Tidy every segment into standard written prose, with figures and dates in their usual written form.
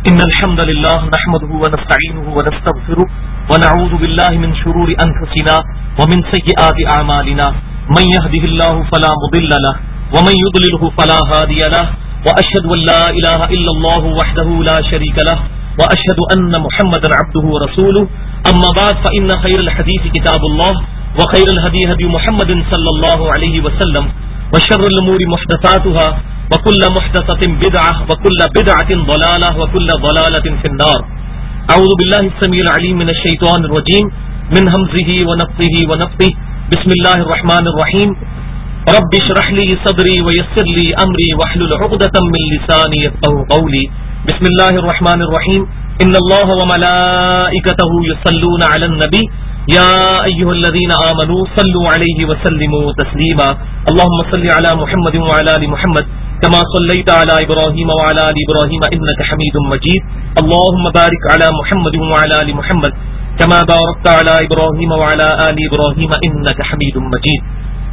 إن الحمد لله نحمده ونستعينه ونستغفره ونعوذ بالله من شرور أنفسنا ومن سيئات أعمالنا من يهده الله فلا مضل له ومن يضلله فلا هادي له وأشهد أن لا إله إلا الله وحده لا شريك له وأشهد أن محمدا عبده ورسوله أما بعد فإن خير الحديث كتاب الله وخير الهدي هدي محمد صلى الله عليه وسلم وشر الأمور محدثاتها وكل محدثة بدعة وكل بدعة ضلالة وكل ضلالة في النار. أعوذ بالله السميع العليم من الشيطان الرجيم من همزه ونفثه ونفثه. بسم الله الرحمن الرحيم. رب اشرح لي صدري ويسر لي أمري واحلل عقدة من لساني يفقهوا قولي. بسم الله الرحمن الرحيم. إن الله وملائكته يصلون على النبي يا أيها الذين آمنوا صلوا عليه وسلموا تسليما. اللهم صل على محمد وعلى آل محمد كما صليت على إبراهيم وعلى آل إبراهيم إنك حميد مجيد. اللهم بارك على محمد وعلى آل محمد كما باركت على إبراهيم وعلى آل إبراهيم إنك حميد مجيد.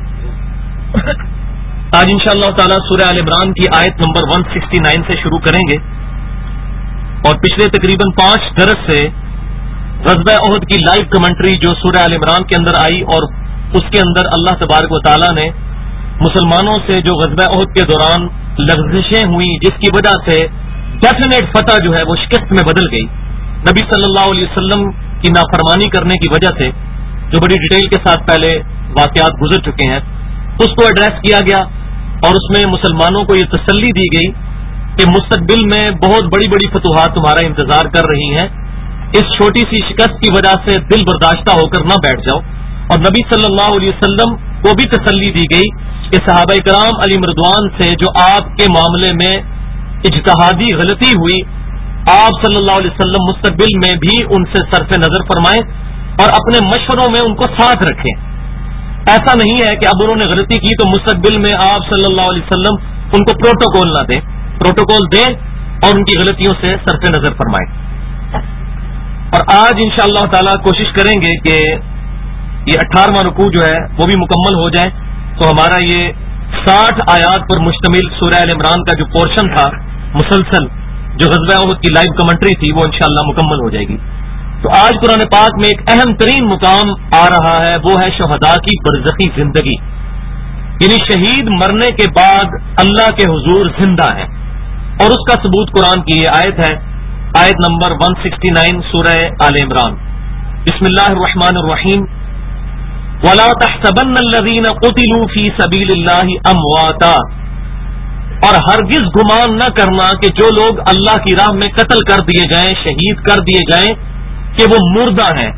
آج انشاءاللہ تعالی سورہ آل عمران کی آیت نمبر 169 سے شروع کریں گے اور پچھلے تقریباً 5 درس سے غزوہ احد کی لائیو کمنٹری جو سورہ آل عمران کے اندر آئی اور اس کے اندر اللہ تبارک و تعالی نے مسلمانوں سے جو غزوہ احد کے دوران لغزشیں ہوئیں جس کی وجہ سے ڈیفینیٹ فتح جو ہے وہ شکست میں بدل گئی، نبی صلی اللہ علیہ وسلم کی نافرمانی کرنے کی وجہ سے جو بڑی ڈیٹیل کے ساتھ پہلے واقعات گزر چکے ہیں اس کو ایڈریس کیا گیا اور اس میں مسلمانوں کو یہ تسلی دی گئی کہ مستقبل میں بہت بڑی بڑی فتوحات تمہارا انتظار کر رہی ہیں، اس چھوٹی سی شکست کی وجہ سے دل برداشتہ ہو کر نہ بیٹھ جاؤ. اور نبی صلی اللہ علیہ وسلم کو بھی تسلی دی گئی کہ صحابہ کرام علی مردوان سے جو آپ کے معاملے میں اجتہادی غلطی ہوئی، آپ صلی اللہ علیہ وسلم مستقبل میں بھی ان سے صرف نظر فرمائیں اور اپنے مشوروں میں ان کو ساتھ رکھیں. ایسا نہیں ہے کہ اب انہوں نے غلطی کی تو مستقبل میں آپ صلی اللہ علیہ وسلم ان کو پروٹوکول نہ دیں، پروٹوکول دیں اور ان کی غلطیوں سے صرف نظر فرمائیں. اور آج انشاءاللہ تعالی کوشش کریں گے کہ یہ 18واں رکوع جو ہے وہ بھی مکمل ہو جائے تو ہمارا یہ 60 آیات پر مشتمل سورہ ال عمران کا جو پورشن تھا مسلسل جو غزوہ احد کی لائیو کمنٹری تھی وہ انشاءاللہ مکمل ہو جائے گی. تو آج قرآن پاک میں ایک اہم ترین مقام آ رہا ہے، وہ ہے شہداء کی برزخی زندگی، یعنی شہید مرنے کے بعد اللہ کے حضور زندہ ہے اور اس کا ثبوت قرآن کی یہ آیت ہے، آیت نمبر 169 سورہ آل عمران. بسم اللہ الرحمن الرحیم. وَلَا تَحْسَبَنَّ الَّذِينَ قُتِلُوا فِي سَبِيلِ اللَّهِ أَمْوَاتًا، اور ہرگز گمان نہ کرنا کہ جو لوگ اللہ کی راہ میں قتل کر دیے جائیں، شہید کر دیے جائیں کہ وہ مردہ ہیں،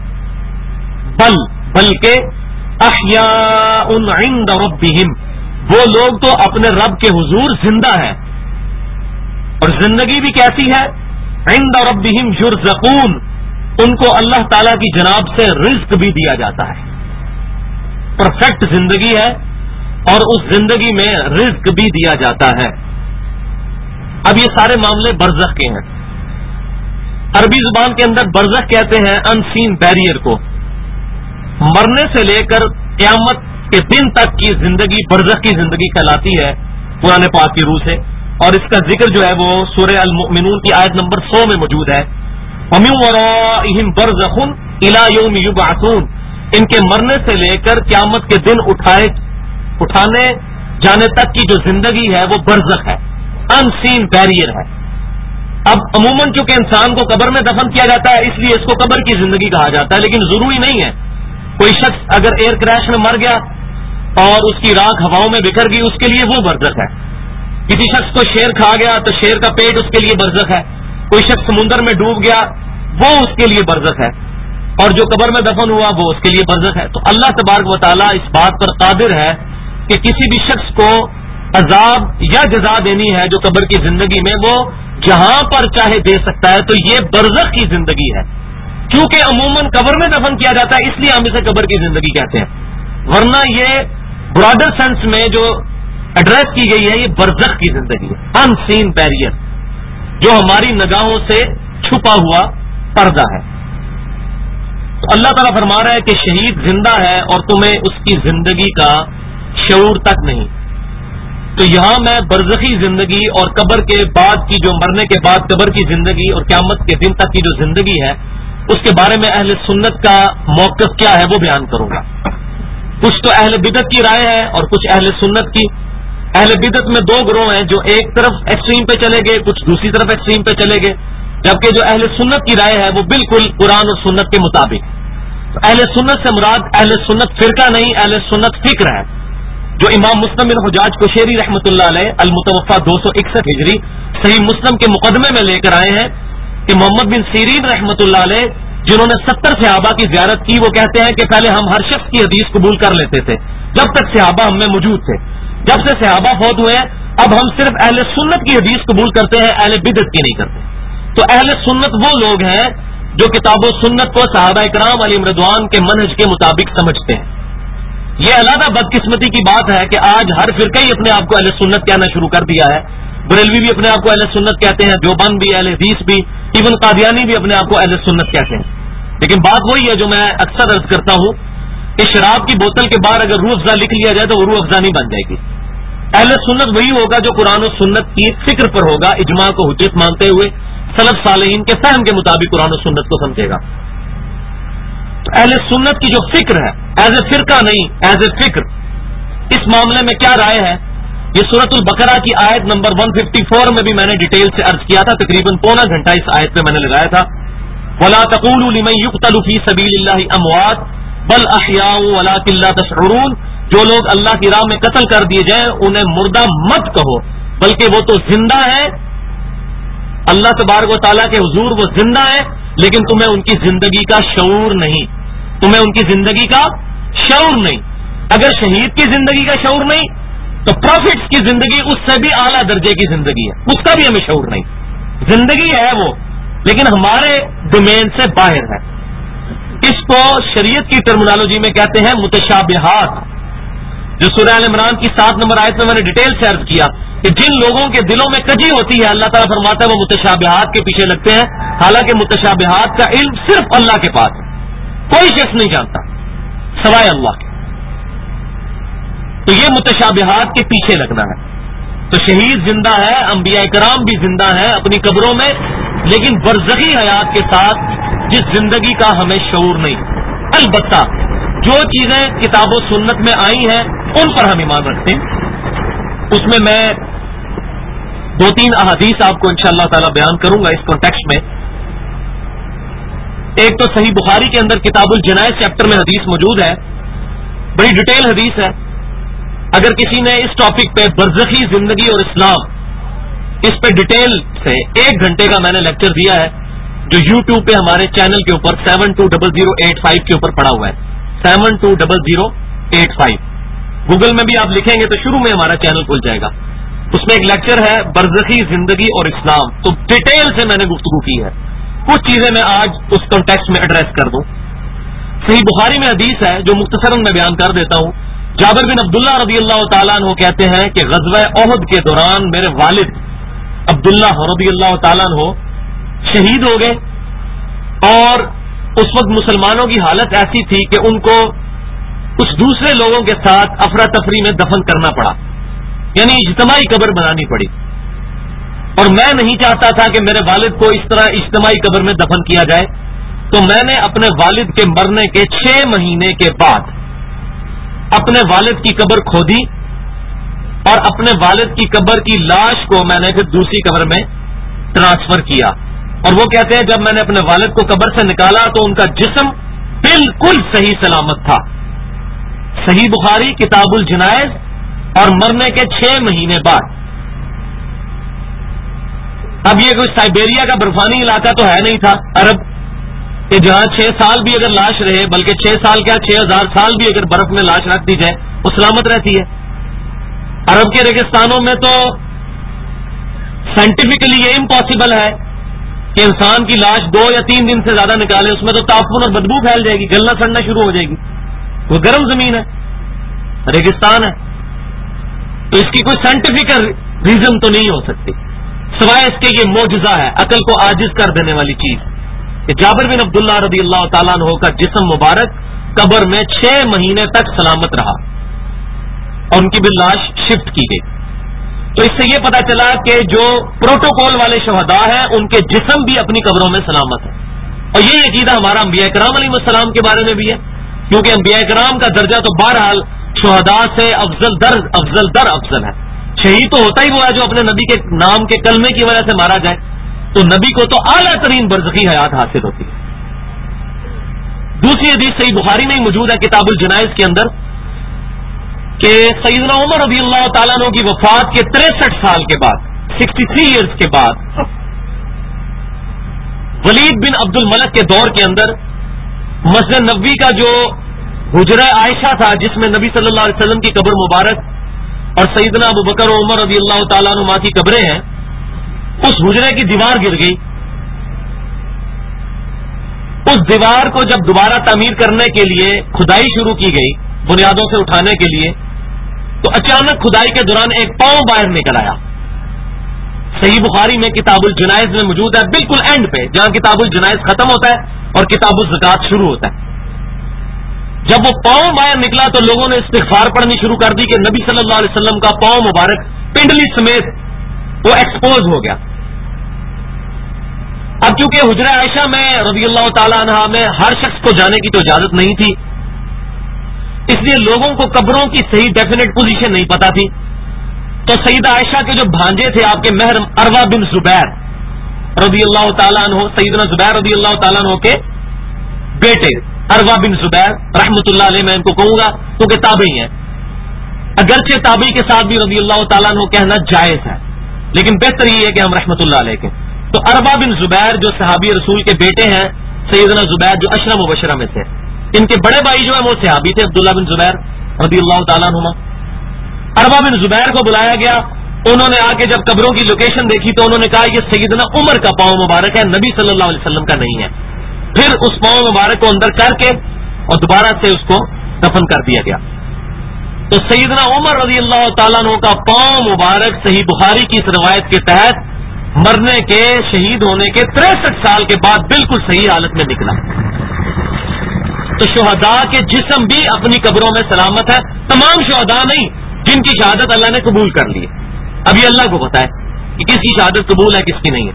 بلکہ احیاء عند ربہم، وہ لوگ تو اپنے رب کے حضور زندہ ہیں. اور زندگی بھی کیسی ہے؟ عند ربہم یرزقون، ان کو اللہ تعالی کی جناب سے رزق بھی دیا جاتا ہے، پرفیکٹ زندگی ہے اور اس زندگی میں رزق بھی دیا جاتا ہے. اب یہ سارے معاملے برزخ کے ہیں. عربی زبان کے اندر برزخ کہتے ہیں ان سین بیریئر کو. مرنے سے لے کر قیامت کے دن تک کی زندگی برزخ کی زندگی کہلاتی ہے قرآن پاک کی روح سے، اور اس کا ذکر جو ہے وہ سورہ المؤمنون کی آیت نمبر 100 میں موجود ہے. وَمِن وَرَائِهِمْ بَرْزَخٌ إِلَى يَوْمِ يُبْعَثُونَ، ان کے مرنے سے لے کر قیامت کے دن اٹھانے جانے تک کی جو زندگی ہے وہ برزخ ہے، ان سین بیریئر ہے. اب عموماً چونکہ انسان کو قبر میں دفن کیا جاتا ہے اس لیے اس کو قبر کی زندگی کہا جاتا ہے، لیکن ضروری نہیں ہے. کوئی شخص اگر ایئر کریش میں مر گیا اور اس کی راکھ ہواؤں میں بکھر گئی، اس کے لیے وہ برزخ ہے. کسی شخص کو شیر کھا گیا تو شیر کا پیٹ اس کے لیے برزخ ہے. کوئی شخص سمندر میں ڈوب گیا وہ اس کے لیے برزخ ہے، اور جو قبر میں دفن ہوا وہ اس کے لیے برزخ ہے. تو اللہ تبارک و تعالیٰ اس بات پر قادر ہے کہ کسی بھی شخص کو عذاب یا جزا دینی ہے جو قبر کی زندگی میں، وہ جہاں پر چاہے دے سکتا ہے. تو یہ برزخ کی زندگی ہے. کیونکہ عموماً قبر میں دفن کیا جاتا ہے اس لیے ہم اسے قبر کی زندگی کہتے ہیں، ورنہ یہ براڈر سینس میں جو ایڈریس کی گئی ہے یہ برزخ کی زندگی ہے، ان سین بیریئر، جو ہماری نگاہوں سے چھپا ہوا پردہ ہے. تو اللہ تعالیٰ فرما رہا ہے کہ شہید زندہ ہے اور تمہیں اس کی زندگی کا شعور تک نہیں. تو یہاں میں برزخی زندگی اور قبر کے بعد کی جو مرنے کے بعد قبر کی زندگی اور قیامت کے دن تک کی جو زندگی ہے اس کے بارے میں اہل سنت کا موقف کیا ہے وہ بیان کروں گا. کچھ تو اہل بدعت کی رائے ہے اور کچھ اہل سنت کی. اہل بدعت میں دو گروہ ہیں جو ایک طرف ایکسٹریم پہ چلے گئے, کچھ دوسری طرف ایکسٹریم پہ چلے گئے, جبکہ جو اہل سنت کی رائے ہے وہ بالکل قرآن اور سنت کے مطابق. تو اہل سنت سے مراد اہل سنت فرقہ نہیں, اہل سنت فکر ہے, جو امام مسلم بن حجاج قشیری رحمۃ اللہ علیہ المتوفا 261 ہجری صحیح مسلم کے مقدمے میں لے کر آئے ہیں کہ محمد بن سیرین رحمۃ اللہ علیہ جنہوں نے 70 صحابہ کی زیارت کی, وہ کہتے ہیں کہ پہلے ہم ہر شخص کی حدیث قبول کر لیتے تھے جب تک صحابہ ہم میں موجود تھے. جب سے صحابہ فوت ہوئے اب ہم صرف اہل سنت کی حدیث قبول کرتے ہیں, اہل بدعت کی نہیں کرتے. تو اہل سنت وہ لوگ ہیں جو کتاب و سنت کو صحابہ کرام علیہم رضوان کے منہج کے مطابق سمجھتے ہیں. یہ علیحدہ بدقسمتی کی بات ہے کہ آج ہر فرقہ ہی اپنے آپ کو اہل سنت کہنا شروع کر دیا ہے. بریلوی بھی اپنے آپ کو اہل سنت کہتے ہیں, دیوبند بھی, اہل حدیث بھی, ایون قادیانی بھی اپنے آپ کو اہل سنت کہتے ہیں. لیکن بات وہی ہے جو میں اکثر عرض کرتا ہوں کہ شراب کی بوتل کے باہر اگر روح افزا لکھ لیا جائے تو وہ روح افزا نہیں بن جائے گی. اہل سنت وہی ہوگا جو قرآن و سنت کی فکر پر ہوگا, اجماع کو حجت مانتے ہوئے سلف صالحین کے فہم کے مطابق قرآن و سنت کو سمجھے گا. تو اہل سنت کی جو فکر ہے ایز اے فرقہ نہیں, ایز اے فکر, اس معاملے میں کیا رائے ہے یہ سورۃ البقرہ کی آیت نمبر 154 میں بھی میں نے ڈیٹیل سے عرض کیا تھا. تقریباً پونا گھنٹہ اس آیت پہ میں نے لگایا تھا. وَلَا تَقُولُوا لِمَن يُقْتَلُ فِي سَبِيلِ اللَّهِ أَمْوَاتٌ بَلْ أَحْيَاءٌ وَلَٰكِن لَّا تَشْعُرُونَ. جو لوگ اللہ کی راہ میں قتل کر دیے جائیں انہیں مردہ مت کہو, بلکہ وہ تو زندہ ہے. اللہ تبارک و تعالیٰ کے حضور وہ زندہ ہے, لیکن تمہیں ان کی زندگی کا شعور نہیں, تمہیں ان کی زندگی کا شعور نہیں. اگر شہید کی زندگی کا شعور نہیں تو پروفٹس کی زندگی اس سے بھی اعلیٰ درجے کی زندگی ہے, اس کا بھی ہمیں شعور نہیں. زندگی ہے وہ, لیکن ہمارے ڈومین سے باہر ہے. اس کو شریعت کی ٹرمنالوجی میں کہتے ہیں متشابہات, جو سورہ ال عمران کی 7 نمبر آیت میں نے ڈیٹیل سے عرض کیا کہ جن لوگوں کے دلوں میں کجی ہوتی ہے اللہ تعالیٰ فرماتا ہے وہ متشابہات کے پیچھے لگتے ہیں, حالانکہ متشابہات کا علم صرف اللہ کے پاس ہے, کوئی شخص نہیں جانتا سوائے اللہ کے. تو یہ متشابہات کے پیچھے لگنا ہے. تو شہید زندہ ہے, انبیاء کرام بھی زندہ ہیں اپنی قبروں میں, لیکن برزخی حیات کے ساتھ جس زندگی کا ہمیں شعور نہیں. البتہ جو چیزیں کتاب و سنت میں آئی ہیں ان پر ہم ایمان رکھتے ہیں. اس میں 2-3 احادیث آپ کو انشاءاللہ تعالی بیان کروں گا اس کانٹیکسٹ میں. ایک تو صحیح بخاری کے اندر کتاب الجنائز چیپٹر میں حدیث موجود ہے, بڑی ڈیٹیل حدیث ہے. اگر کسی نے اس ٹاپک پہ برزخی زندگی اور اسلام اس پہ ڈیٹیل سے 1 گھنٹے کا میں نے لیکچر دیا ہے جو یوٹیوب پہ ہمارے چینل کے اوپر 720085 کے اوپر پڑا ہوا ہے. 720085 گوگل میں بھی آپ لکھیں گے تو شروع میں ہمارا چینل کھل جائے گا. اس میں ایک لیکچر ہے برزخی زندگی اور اسلام, تو ڈیٹیل سے میں نے گفتگو کی ہے. کچھ چیزیں میں آج اس کانٹیکسٹ میں ایڈریس کر دوں. صحیح بخاری میں حدیث ہے جو مختصراً میں بیان کر دیتا ہوں. جابر بن عبداللہ رضی اللہ تعالیٰ عنہ کہتے ہیں کہ غزوہ احد کے دوران میرے والد عبداللہ رضی اللہ تعالیٰ عنہ شہید ہو گئے, اور اس وقت مسلمانوں کی حالت ایسی تھی کہ ان کو کچھ دوسرے لوگوں کے ساتھ افراتفری میں دفن کرنا پڑا, یعنی اجتماعی قبر بنانی پڑی. اور میں نہیں چاہتا تھا کہ میرے والد کو اس طرح اجتماعی قبر میں دفن کیا جائے, تو میں نے اپنے والد کے مرنے کے 6 مہینے کے بعد اپنے والد کی قبر کھودی, اور اپنے والد کی قبر کی لاش کو میں نے پھر دوسری قبر میں ٹرانسفر کیا. اور وہ کہتے ہیں جب میں نے اپنے والد کو قبر سے نکالا تو ان کا جسم بالکل صحیح سلامت تھا. صحیح بخاری کتاب الجنائز, اور مرنے کے 6 مہینے بعد. اب یہ کوئی سائبیریا کا برفانی علاقہ تو ہے نہیں تھا عرب کہ جہاں 6 سال بھی اگر لاش رہے, بلکہ 6 سال کیا 6000 سال بھی اگر برف میں لاش رکھ دی جائے وہ سلامت رہتی ہے. عرب کے ریگستانوں میں تو سائنٹیفکلی یہ امپاسبل ہے کہ انسان کی لاش 2 یا 3 دن سے زیادہ نکالے, اس میں تو تعفن اور بدبو پھیل جائے گی, گلنا سڑنا شروع ہو جائے گی. وہ گرم زمین ہے, ریگستان ہے, تو اس کی کوئی سائنٹیفک ریزن تو نہیں ہو سکتی سوائے اس کے یہ معجزہ ہے, عقل کو عاجز کر دینے والی چیز کہ جابر بن عبداللہ رضی اللہ تعالیٰ عنہ کا جسم مبارک قبر میں 6 مہینے تک سلامت رہا, اور ان کی بھی لاش شفٹ کی گئی. تو اس سے یہ پتا چلا کہ جو پروٹوکول والے شہداء ہیں ان کے جسم بھی اپنی قبروں میں سلامت ہے. اور یہی عقیدہ ہمارا انبیاء کرام علیہ السلام کے بارے میں بھی ہے، کیونکہ انبیاء کرام کا درجہ تو بہرحال شہداء سے افضل ہے. شہید تو ہوتا ہی وہ ہے جو اپنے نبی کے نام کے کلمے کی وجہ سے مارا جائے، تو نبی کو تو اعلیٰ ترین برزخی حیات حاصل ہوتی ہے. دوسری حدیث صحیح بخاری میں ہی موجود ہے کتاب الجنائز کے اندر کہ سیدنا عمر رضی اللہ تعالیٰ عنہ کی وفات کے 63 سال کے بعد 63 ایئرز کے بعد ولید بن عبد الملک کے دور کے اندر مسجد نبوی کا جو حجرہ عائشہ تھا جس میں نبی صلی اللہ علیہ وسلم کی قبر مبارک اور سیدنا ابو بکر و عمر رضی اللہ تعالیٰ عنہ کی قبریں ہیں، اس حجرے کی دیوار گر گئی. اس دیوار کو جب دوبارہ تعمیر کرنے کے لیے کھدائی شروع کی گئی بنیادوں سے اٹھانے کے لیے، تو اچانک کھدائی کے دوران ایک پاؤں باہر نکل آیا. صحیح بخاری میں کتاب الجنائز میں موجود ہے، بالکل اینڈ پہ جہاں کتاب الجنائز ختم ہوتا ہے اور کتاب الزکات شروع ہوتا ہے. جب وہ پاؤں باہر نکلا تو لوگوں نے استغفار پڑھنی شروع کر دی کہ نبی صلی اللہ علیہ وسلم کا پاؤں مبارک پنڈلی سمیت وہ ایکسپوز ہو گیا. اب چونکہ حجرہ عائشہ میں رضی اللہ تعالی عنہ میں ہر شخص کو جانے کی تو اجازت نہیں تھی، اس لیے لوگوں کو قبروں کی صحیح ڈیفینیٹ پوزیشن نہیں پتا تھی. تو سیدہ عائشہ کے جو بھانجے تھے آپ کے محرم عروہ بن زبیر رضی اللہ تعالیٰ عنہ، سیدنا زبیر رضی اللہ تعالیٰ عنہ کے بیٹے عروہ بن زبیر رحمۃ اللہ علیہ، میں ان کو کہوں گا کیونکہ تابعی ہیں، اگرچہ تابعی کے ساتھ بھی رضی اللہ تعالیٰ عنہ کہنا جائز ہے لیکن بہتر یہ ہے کہ ہم رحمۃ اللہ علیہ کے. تو عروہ بن زبیر جو صحابی رسول کے بیٹے ہیں، سیدنا زبیر جو عشرہ مبشرہ میں سے، ان کے بڑے بھائی جو ہیں وہ صحابی تھے عبداللہ بن زبیر رضی اللہ تعالیٰ عنہ. عروہ بن زبیر کو بلایا گیا، انہوں نے آ کے جب قبروں کی لوکیشن دیکھی تو انہوں نے کہا یہ سیدنا عمر کا پاؤں مبارک ہے، نبی صلی اللہ علیہ وسلم کا نہیں ہے. پھر اس پاؤں مبارک کو اندر کر کے اور دوبارہ سے اس کو دفن کر دیا گیا. تو سیدنا عمر رضی اللہ تعالیٰ عنہ کا پاؤں مبارک صحیح بخاری کی اس روایت کے تحت مرنے کے شہید ہونے کے 63 سال کے بعد بالکل صحیح حالت میں نکلا. تو شہداء کے جسم بھی اپنی قبروں میں سلامت ہے، تمام شہداء نہیں جن کی شہادت اللہ نے قبول کر لی ہے. ابھی اللہ کو پتا ہے کہ کس کی شہادت قبول ہے کس کی نہیں ہے.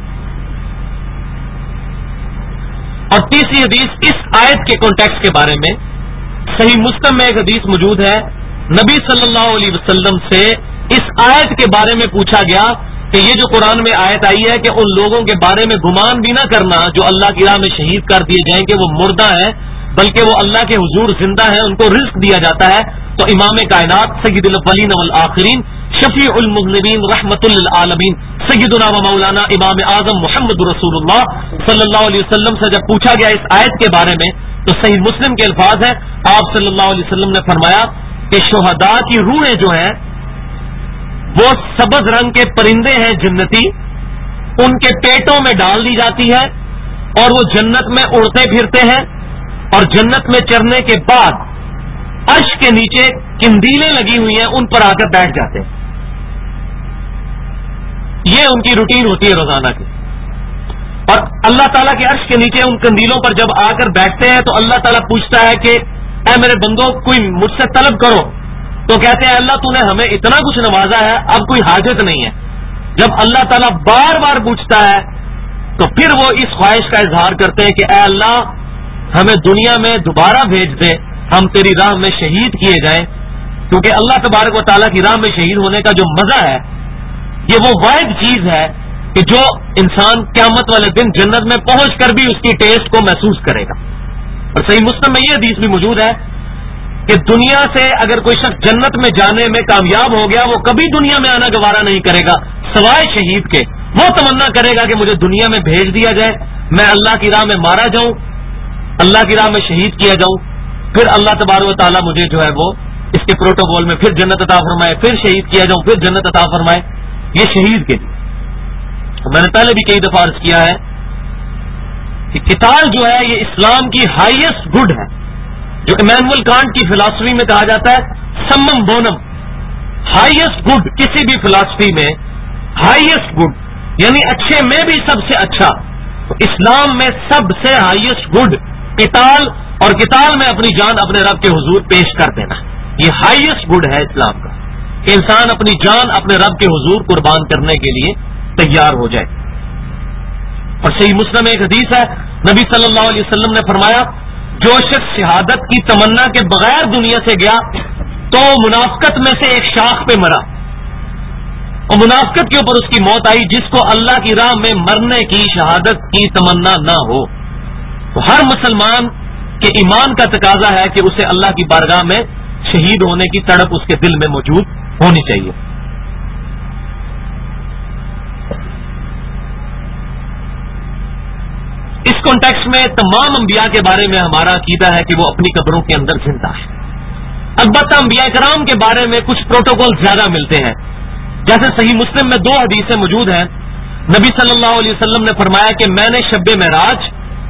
اور تیسری حدیث اس آیت کے کانٹیکسٹ کے بارے میں صحیح مسلم میں ایک حدیث موجود ہے، نبی صلی اللہ علیہ وسلم سے اس آیت کے بارے میں پوچھا گیا کہ یہ جو قرآن میں آیت آئی ہے کہ ان لوگوں کے بارے میں گمان بھی نہ کرنا جو اللہ کی راہ میں شہید کر دیے جائیں کہ وہ مردہ ہیں بلکہ وہ اللہ کے حضور زندہ ہیں، ان کو رزق دیا جاتا ہے. تو امام کائنات سید الاولین والآخرین شفیع المذنبین رحمت للعالمین سیدنا و مولانا امام اعظم محمد رسول اللہ صلی اللہ علیہ وسلم سے جب پوچھا گیا اس آیت کے بارے میں تو صحیح مسلم کے الفاظ ہیں، آپ صلی اللہ علیہ وسلم نے فرمایا کہ شہداء کی روحیں جو ہیں وہ سبز رنگ کے پرندے ہیں جنتی، ان کے پیٹوں میں ڈال دی جاتی ہے اور وہ جنت میں اڑتے پھرتے ہیں اور جنت میں چرنے کے بعد عرش کے نیچے قندیلیں لگی ہوئی ہیں ان پر آ کر بیٹھ جاتے ہیں. یہ ان کی روٹین ہوتی ہے روزانہ کی. اور اللہ تعالیٰ کے عرش کے نیچے ان قندیلوں پر جب آ کر بیٹھتے ہیں تو اللہ تعالیٰ پوچھتا ہے کہ اے میرے بندوں کوئی مجھ سے طلب کرو، تو کہتے ہیں اللہ تو نے ہمیں اتنا کچھ نوازا ہے اب کوئی حاجت نہیں ہے. جب اللہ تعالیٰ بار بار پوچھتا ہے تو پھر وہ اس خواہش کا اظہار کرتے ہیں کہ اے اللہ ہمیں دنیا میں دوبارہ بھیج دے، ہم تیری راہ میں شہید کیے جائیں، کیونکہ اللہ تبارک و تعالیٰ کی راہ میں شہید ہونے کا جو مزہ ہے یہ وہ واحد چیز ہے کہ جو انسان قیامت والے دن جنت میں پہنچ کر بھی اس کی ٹیسٹ کو محسوس کرے گا. اور صحیح مسلم میں یہ حدیث بھی موجود ہے کہ دنیا سے اگر کوئی شخص جنت میں جانے میں کامیاب ہو گیا وہ کبھی دنیا میں آنا گوارا نہیں کرے گا سوائے شہید کے. وہ تمنا کرے گا کہ مجھے دنیا میں بھیج دیا جائے، میں اللہ کی راہ میں مارا جاؤں، اللہ کی راہ میں شہید کیا جاؤں، پھر اللہ تبارک و تعالیٰ مجھے جو ہے وہ اس کے پروٹوکول میں پھر جنت عطا فرمائے، پھر شہید کیا جاؤں، پھر جنت عطا فرمائے. یہ شہید کے لیے میں نے پہلے بھی کئی دفعہ عرض کیا ہے کہ قتال جو ہے یہ اسلام کی ہائیسٹ گڈ ہے، جو ایمینول کانٹ کی فلاسفی میں کہا جاتا ہے سمم بونم، ہائیسٹ گڈ. کسی بھی فلاسفی میں ہائیسٹ گڈ یعنی اچھے میں بھی سب سے اچھا. تو اسلام میں سب سے ہائیسٹ گڈ قتال، اور قتال میں اپنی جان اپنے رب کے حضور پیش کر دینا، یہ ہائیسٹ گڈ ہے اسلام کا. کہ انسان اپنی جان اپنے رب کے حضور قربان کرنے کے لیے تیار ہو جائے. اور صحیح مسلم ایک حدیث ہے، نبی صلی اللہ علیہ وسلم نے فرمایا جو شخص شہادت کی تمنا کے بغیر دنیا سے گیا تو منافقت میں سے ایک شاخ پہ مرا، اور منافقت کے اوپر اس کی موت آئی، جس کو اللہ کی راہ میں مرنے کی شہادت کی تمنا نہ ہو. تو ہر مسلمان کے ایمان کا تقاضا ہے کہ اسے اللہ کی بارگاہ میں شہید ہونے کی تڑپ اس کے دل میں موجود ہونی چاہیے. اس کانٹیکسٹ میں تمام انبیاء کے بارے میں ہمارا عقیدہ ہے کہ وہ اپنی قبروں کے اندر زندہ ہے. البتہ انبیاء کرام کے بارے میں کچھ پروٹوکول زیادہ ملتے ہیں. جیسے صحیح مسلم میں 2 حدیثیں موجود ہیں. نبی صلی اللہ علیہ وسلم نے فرمایا کہ میں نے شب معراج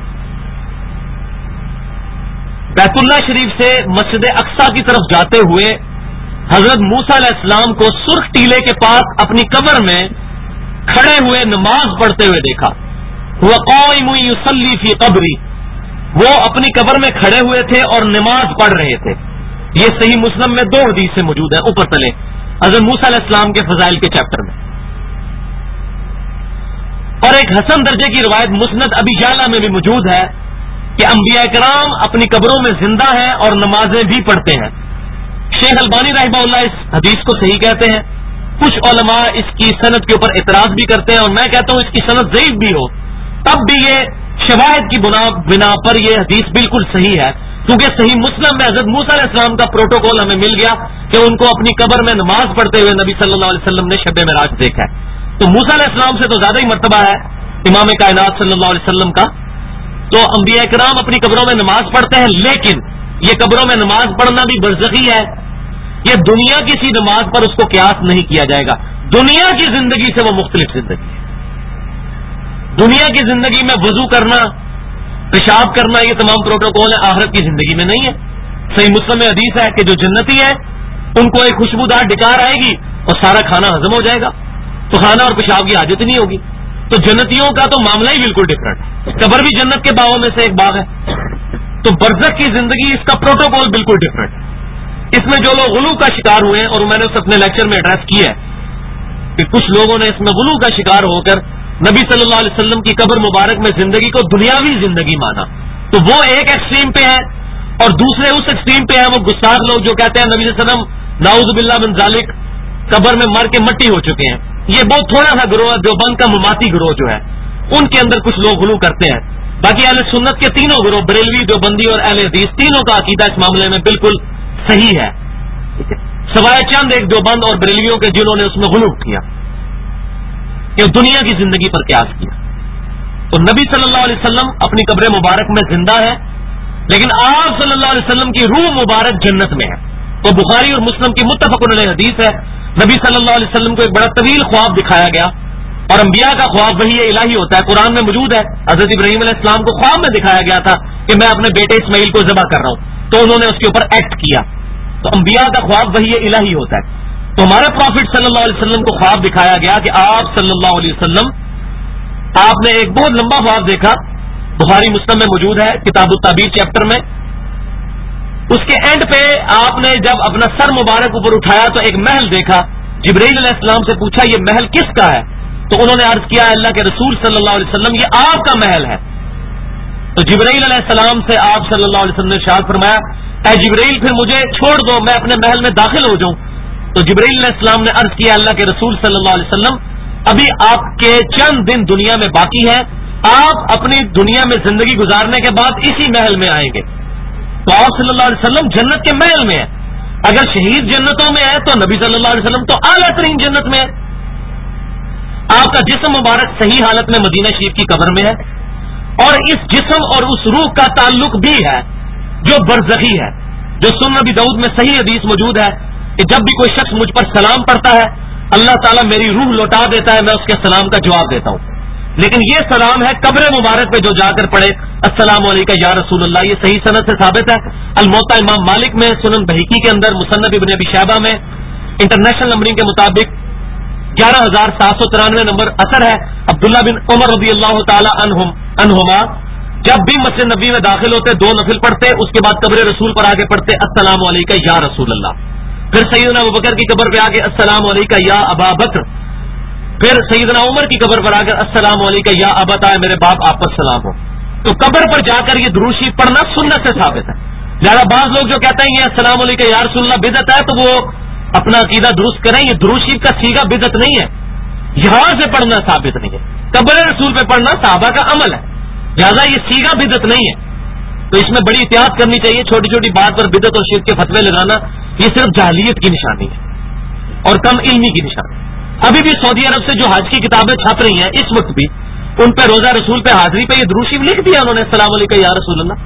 بیت اللہ شریف سے مسجد اقصی کی طرف جاتے ہوئے حضرت موسیٰ علیہ السلام کو سرخ ٹیلے کے پاس اپنی قبر میں کھڑے ہوئے نماز پڑھتے ہوئے دیکھا. وہ قائم یصلی فی قبری، وہ اپنی قبر میں کھڑے ہوئے تھے اور نماز پڑھ رہے تھے. یہ صحیح مسلم میں 2 حدیثیں موجود ہیں اوپر تلے حضرت موسیٰ علیہ السلام کے فضائل کے چیپٹر میں. اور ایک حسن درجے کی روایت مسند ابی یعلا میں بھی موجود ہے کہ انبیاء کرام اپنی قبروں میں زندہ ہیں اور نمازیں بھی پڑھتے ہیں. شیخ البانی رحمہ اللہ اس حدیث کو صحیح کہتے ہیں. کچھ علماء اس کی سند کے اوپر اعتراض بھی کرتے ہیں، اور میں کہتا ہوں اس کی سند ضعیف بھی ہو تب بھی یہ شواہد کی بنا پر یہ حدیث بالکل صحیح ہے، کیونکہ صحیح مسلم میں حضرت موسیٰ علیہ السلام کا پروٹوکول ہمیں مل گیا کہ ان کو اپنی قبر میں نماز پڑھتے ہوئے نبی صلی اللہ علیہ وسلم نے شب معراج دیکھا ہے. تو موسیٰ علیہ السلام سے تو زیادہ ہی مرتبہ ہے امام کائنات صلی اللہ علیہ وسلم کا. تو انبیاء کرام اپنی قبروں میں نماز پڑھتے ہیں، لیکن یہ قبروں میں نماز پڑھنا بھی برزخی ہے. یہ دنیا کی سی نماز پر اس کو قیاس نہیں کیا جائے گا. دنیا کی زندگی سے وہ مختلف زندگی ہے. دنیا کی زندگی میں وضو کرنا، پیشاب کرنا، یہ تمام پروٹوکول ہیں، آخرت کی زندگی میں نہیں ہے. صحیح مسلم میں حدیث ہے کہ جو جنتی ہے ان کو ایک خوشبودار ڈکار آئے گی اور سارا کھانا ہضم ہو جائے گا، تو کھانا اور پیشاب کی حاجت نہیں ہوگی. تو جنتیوں کا تو معاملہ ہی بالکل ڈفرنٹ ہے. قبر بھی جنت کے باغوں میں سے ایک باغ ہے. تو برزخ کی زندگی اس کا پروٹوکول بالکل ڈفرنٹ ہے. اس میں جو لوگ غلو کا شکار ہوئے ہیں، اور میں نے اس اپنے لیکچر میں ایڈریس کیا ہے کہ کچھ لوگوں نے اس میں غلو کا شکار ہو کر نبی صلی اللہ علیہ وسلم کی قبر مبارک میں زندگی کو دنیاوی زندگی مانا، تو وہ ایک ایکسٹریم پہ ہے، اور دوسرے اس ایکسٹریم پہ ہیں وہ گستاخ لوگ جو کہتے ہیں نبی صلی اللہ علیہ وسلم نعوذ باللہ من ذالک قبر میں مر کے مٹی ہو چکے ہیں. یہ بہت تھوڑا سا گروہ ہے، دیوبند کا مماتی گروہ جو ہے ان کے اندر کچھ لوگ غلو کرتے ہیں. باقی اہل سنت کے تینوں گروہ، بریلوی، دیوبندی اور اہل حدیث، تینوں کا عقیدہ اس معاملے میں بالکل صحیح ہے، سوائے چند ایک دیوبند اور بریلویوں کے جنہوں نے اس میں غلو کیا کہ دنیا کی زندگی پر قیاس کیا. تو نبی صلی اللہ علیہ وسلم اپنی قبر مبارک میں زندہ ہے، لیکن آپ صلی اللہ علیہ وسلم کی روح مبارک جنت میں ہے. تو بخاری اور مسلم کی متفق علیہ حدیث ہے، نبی صلی اللہ علیہ وسلم کو ایک بڑا طویل خواب دکھایا گیا، اور انبیاء کا خواب وحی الہی ہوتا ہے، قرآن میں موجود ہے. حضرت ابراہیم علیہ السلام کو خواب میں دکھایا گیا تھا کہ میں اپنے بیٹے اسماعیل کو ذبح کر رہا ہوں، تو انہوں نے اس کے اوپر ایکٹ کیا. تو انبیاء کا خواب وحی الہی ہوتا ہے. تو ہمارے پروفٹ صلی اللہ علیہ وسلم کو خواب دکھایا گیا کہ آپ صلی اللہ علیہ وسلم، آپ نے ایک بہت لمبا خواب دیکھا، بخاری مسلم میں موجود ہے کتاب التعبیر چیپٹر میں. اس کے اینڈ پہ آپ نے جب اپنا سر مبارک اوپر اٹھایا تو ایک محل دیکھا. جبرائیل علیہ السلام سے پوچھا یہ محل کس کا ہے؟ تو انہوں نے عرض کیا اللہ کے رسول صلی اللہ علیہ وسلم یہ آپ کا محل ہے. تو جبرائیل علیہ السلام سے آپ صلی اللہ علیہ وسلم نے ارشاد فرمایا اے جبرائیل پھر مجھے چھوڑ دو، میں اپنے محل میں داخل ہو جاؤں. تو جبرائیل علیہ السلام نے عرض کیا اللہ کے رسول صلی اللہ علیہ وسلم ابھی آپ کے چند دن دنیا میں باقی ہے، آپ اپنی دنیا میں زندگی گزارنے کے بعد اسی محل میں آئیں گے. تو آپ صلی اللہ علیہ وسلم جنت کے محل میں ہے. اگر شہید جنتوں میں ہے تو نبی صلی اللہ علیہ وسلم تو اعلیٰ ترین جنت میں ہے. آپ کا جسم مبارک صحیح حالت میں مدینہ شریف کی قبر میں ہے، اور اس جسم اور اس روح کا تعلق بھی ہے جو برزخی ہے. جو سنن نبی داؤد میں صحیح حدیث موجود ہے کہ جب بھی کوئی شخص مجھ پر سلام پڑھتا ہے اللہ تعالیٰ میری روح لوٹا دیتا ہے، میں اس کے سلام کا جواب دیتا ہوں. لیکن یہ سلام ہے قبر مبارک پہ جو جا کر پڑھے السلام علیکم یا رسول اللہ. یہ صحیح سند سے ثابت ہے. الموطا امام مالک میں، سنن بہیقی کے اندر، مصنف ابن ابی شیبہ میں انٹرنیشنل نمبرنگ کے مطابق 11793 نمبر اثر ہے. عبداللہ بن عمر رضی اللہ تعالی عنہما جب بھی مسجد نبی میں داخل ہوتے 2 نفل پڑھتے، اس کے بعد قبر رسول پر آگے پڑھتے السلام علیکم یا رسول اللہ. پھر سیدنا ابوبکر کی قبر پہ آ کے السلام علیکہ یا ابا بکر، پھر سیدنا عمر کی قبر پر آ کر السلام علیکہ یا ابتا، میرے باپ آپ پر سلام ہو. تو قبر پر جا کر یہ درود شریف پڑھنا سنت سے ثابت ہے. لہٰذا بعض لوگ جو کہتے ہیں یہ السلام علیکہ یا رسول اللہ بدعت ہے، تو وہ اپنا عقیدہ درست کریں. یہ درود شریف کا سیگا بدعت نہیں ہے، یہاں سے پڑھنا ثابت نہیں ہے. قبر رسول پہ پڑھنا صحابہ کا عمل ہے، لہٰذا یہ سیگا بدعت نہیں ہے. تو اس میں بڑی احتیاط کرنی چاہیے. چھوٹی چھوٹی بات پر بدعت اور شرک کے فتوے لگانا یہ صرف جاہلیت کی نشانی ہے اور کم علمی کی نشانی. ابھی بھی سعودی عرب سے جو حج کی کتابیں چھپ رہی ہیں اس وقت بھی ان پہ روزہ رسول پہ حاضری پہ یہ درود شریف لکھ دیا انہوں نے السلام علیکم یا رسول اللہ.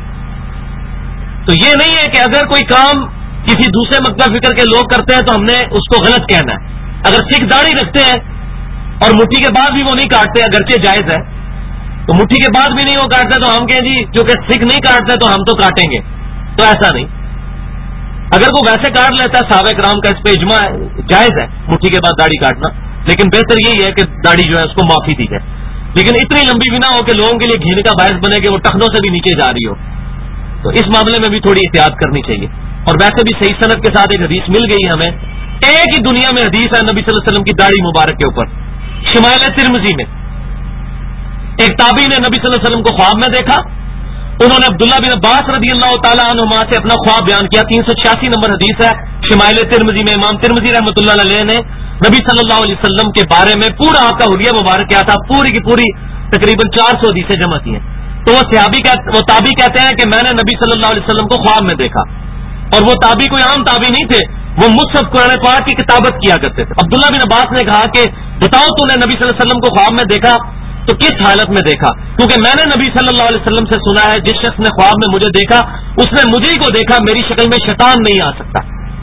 تو یہ نہیں ہے کہ اگر کوئی کام کسی دوسرے مکتب فکر کے لوگ کرتے ہیں تو ہم نے اس کو غلط کہنا ہے. اگر سکھ داڑھی رکھتے ہیں اور مٹھی کے بعد بھی وہ نہیں کاٹتے اگرچہ جائز ہے، تو مٹھی کے بعد بھی نہیں وہ کاٹتے تو ہم کہیں جی چونکہ سکھ نہیں کاٹتے تو ہم تو کاٹیں گے. تو ایسا نہیں. اگر وہ ویسے کاٹ لیتا ہے صحابہ کرام کا اس پہ اجماع ہے، جائز ہے مٹھی کے بعد داڑھی کاٹنا، لیکن بہتر یہی ہے کہ داڑھی جو ہے اس کو معافی دی جائے. لیکن اتنی لمبی بھی نہ ہو کہ لوگوں کے لیے گھینے کا باعث بنے کہ وہ ٹخنوں سے بھی نیچے جا رہی ہو. تو اس معاملے میں بھی تھوڑی احتیاط کرنی چاہیے. اور ویسے بھی صحیح سند کے ساتھ ایک حدیث مل گئی ہمیں، ایک ہی دنیا میں حدیث ہے نبی صلی اللہ علیہ وسلم کی داڑھی مبارک کے اوپر. شمائل ترمذی میں ایک تابعی نے نبی صلی اللہ علیہ وسلم کو خواب میں دیکھا. انہوں نے عبداللہ بن عباس رضی اللہ تعالی عنہما سے اپنا خواب بیان کیا. 386 نمبر حدیث ہے شمائل ترمذی میں. امام ترمذی رحمۃ اللہ علیہ نے نبی صلی اللہ علیہ وسلم کے بارے میں پورا آپ کا حلیہ مبارک کیا تھا، پوری کی پوری تقریباً 400 حدیثیں جمع کی ہیں. تو وہ تابعی کہتے ہیں کہ میں نے نبی صلی اللہ علیہ وسلم کو خواب میں دیکھا. اور وہ تابعی کوئی عام تابعی نہیں تھے، وہ مصحف قرآن پاک کی کتابت کیا کرتے تھے. عبداللہ بن عباس نے کہا کہ بتاؤ تو نے نبی صلی اللہ علیہ وسلم کو خواب میں دیکھا تو کس حالت میں دیکھا؟ کیونکہ میں نے نبی صلی اللہ علیہ وسلم سے سنا ہے جس شخص نے خواب میں مجھے دیکھا اس نے مجھے ہی کو دیکھا، میری شکل میں شیطان نہیں آ سکتا.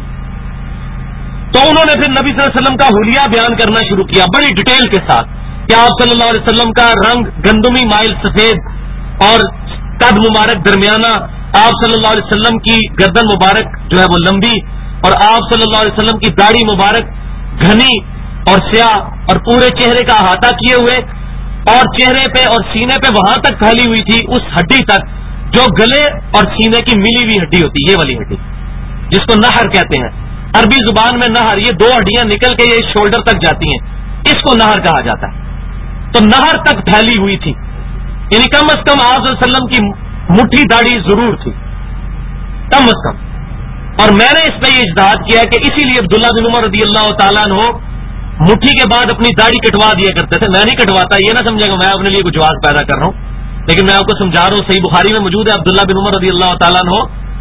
تو انہوں نے پھر نبی صلی اللہ علیہ وسلم کا حلیہ بیان کرنا شروع کیا بڑی ڈیٹیل کے ساتھ کہ آپ صلی اللہ علیہ وسلم کا رنگ گندمی مائل سفید اور قد مبارک درمیانہ، آپ صلی اللہ علیہ وسلم کی گردن مبارک جو ہے وہ لمبی، اور آپ صلی اللہ علیہ وسلم کی داڑھی مبارک گھنی اور سیاہ اور پورے چہرے کا احاطہ کیے ہوئے، اور چہرے پہ اور سینے پہ وہاں تک پھیلی ہوئی تھی اس ہڈی تک جو گلے اور سینے کی ملی ہوئی ہڈی ہوتی، یہ والی ہڈی جس کو نہر کہتے ہیں. عربی زبان میں نہر، یہ دو ہڈیاں نکل کے یہ شولڈر تک جاتی ہیں، اس کو نہر کہا جاتا ہے. تو نہر تک پھیلی ہوئی تھی، یعنی کم از کم آپ صلی اللہ علیہ وسلم کی مٹھی داڑھی ضرور تھی کم از کم. اور میں نے اس پہ یہ اجتہاد کیا کہ اسی لیے عبداللہ بن عمر رضی اللہ تعالیٰ عنہ مٹھی کے بعد اپنی داڑھی کٹوا دیا کرتے تھے. میں نہیں کٹواتا، یہ نہ سمجھے گا میں اپنے لیے کچھ جواز پیدا کر رہا ہوں، لیکن میں آپ کو سمجھا رہا ہوں. صحیح بخاری میں موجود ہے عبداللہ بن عمر رضی اللہ تعالیٰ عنہ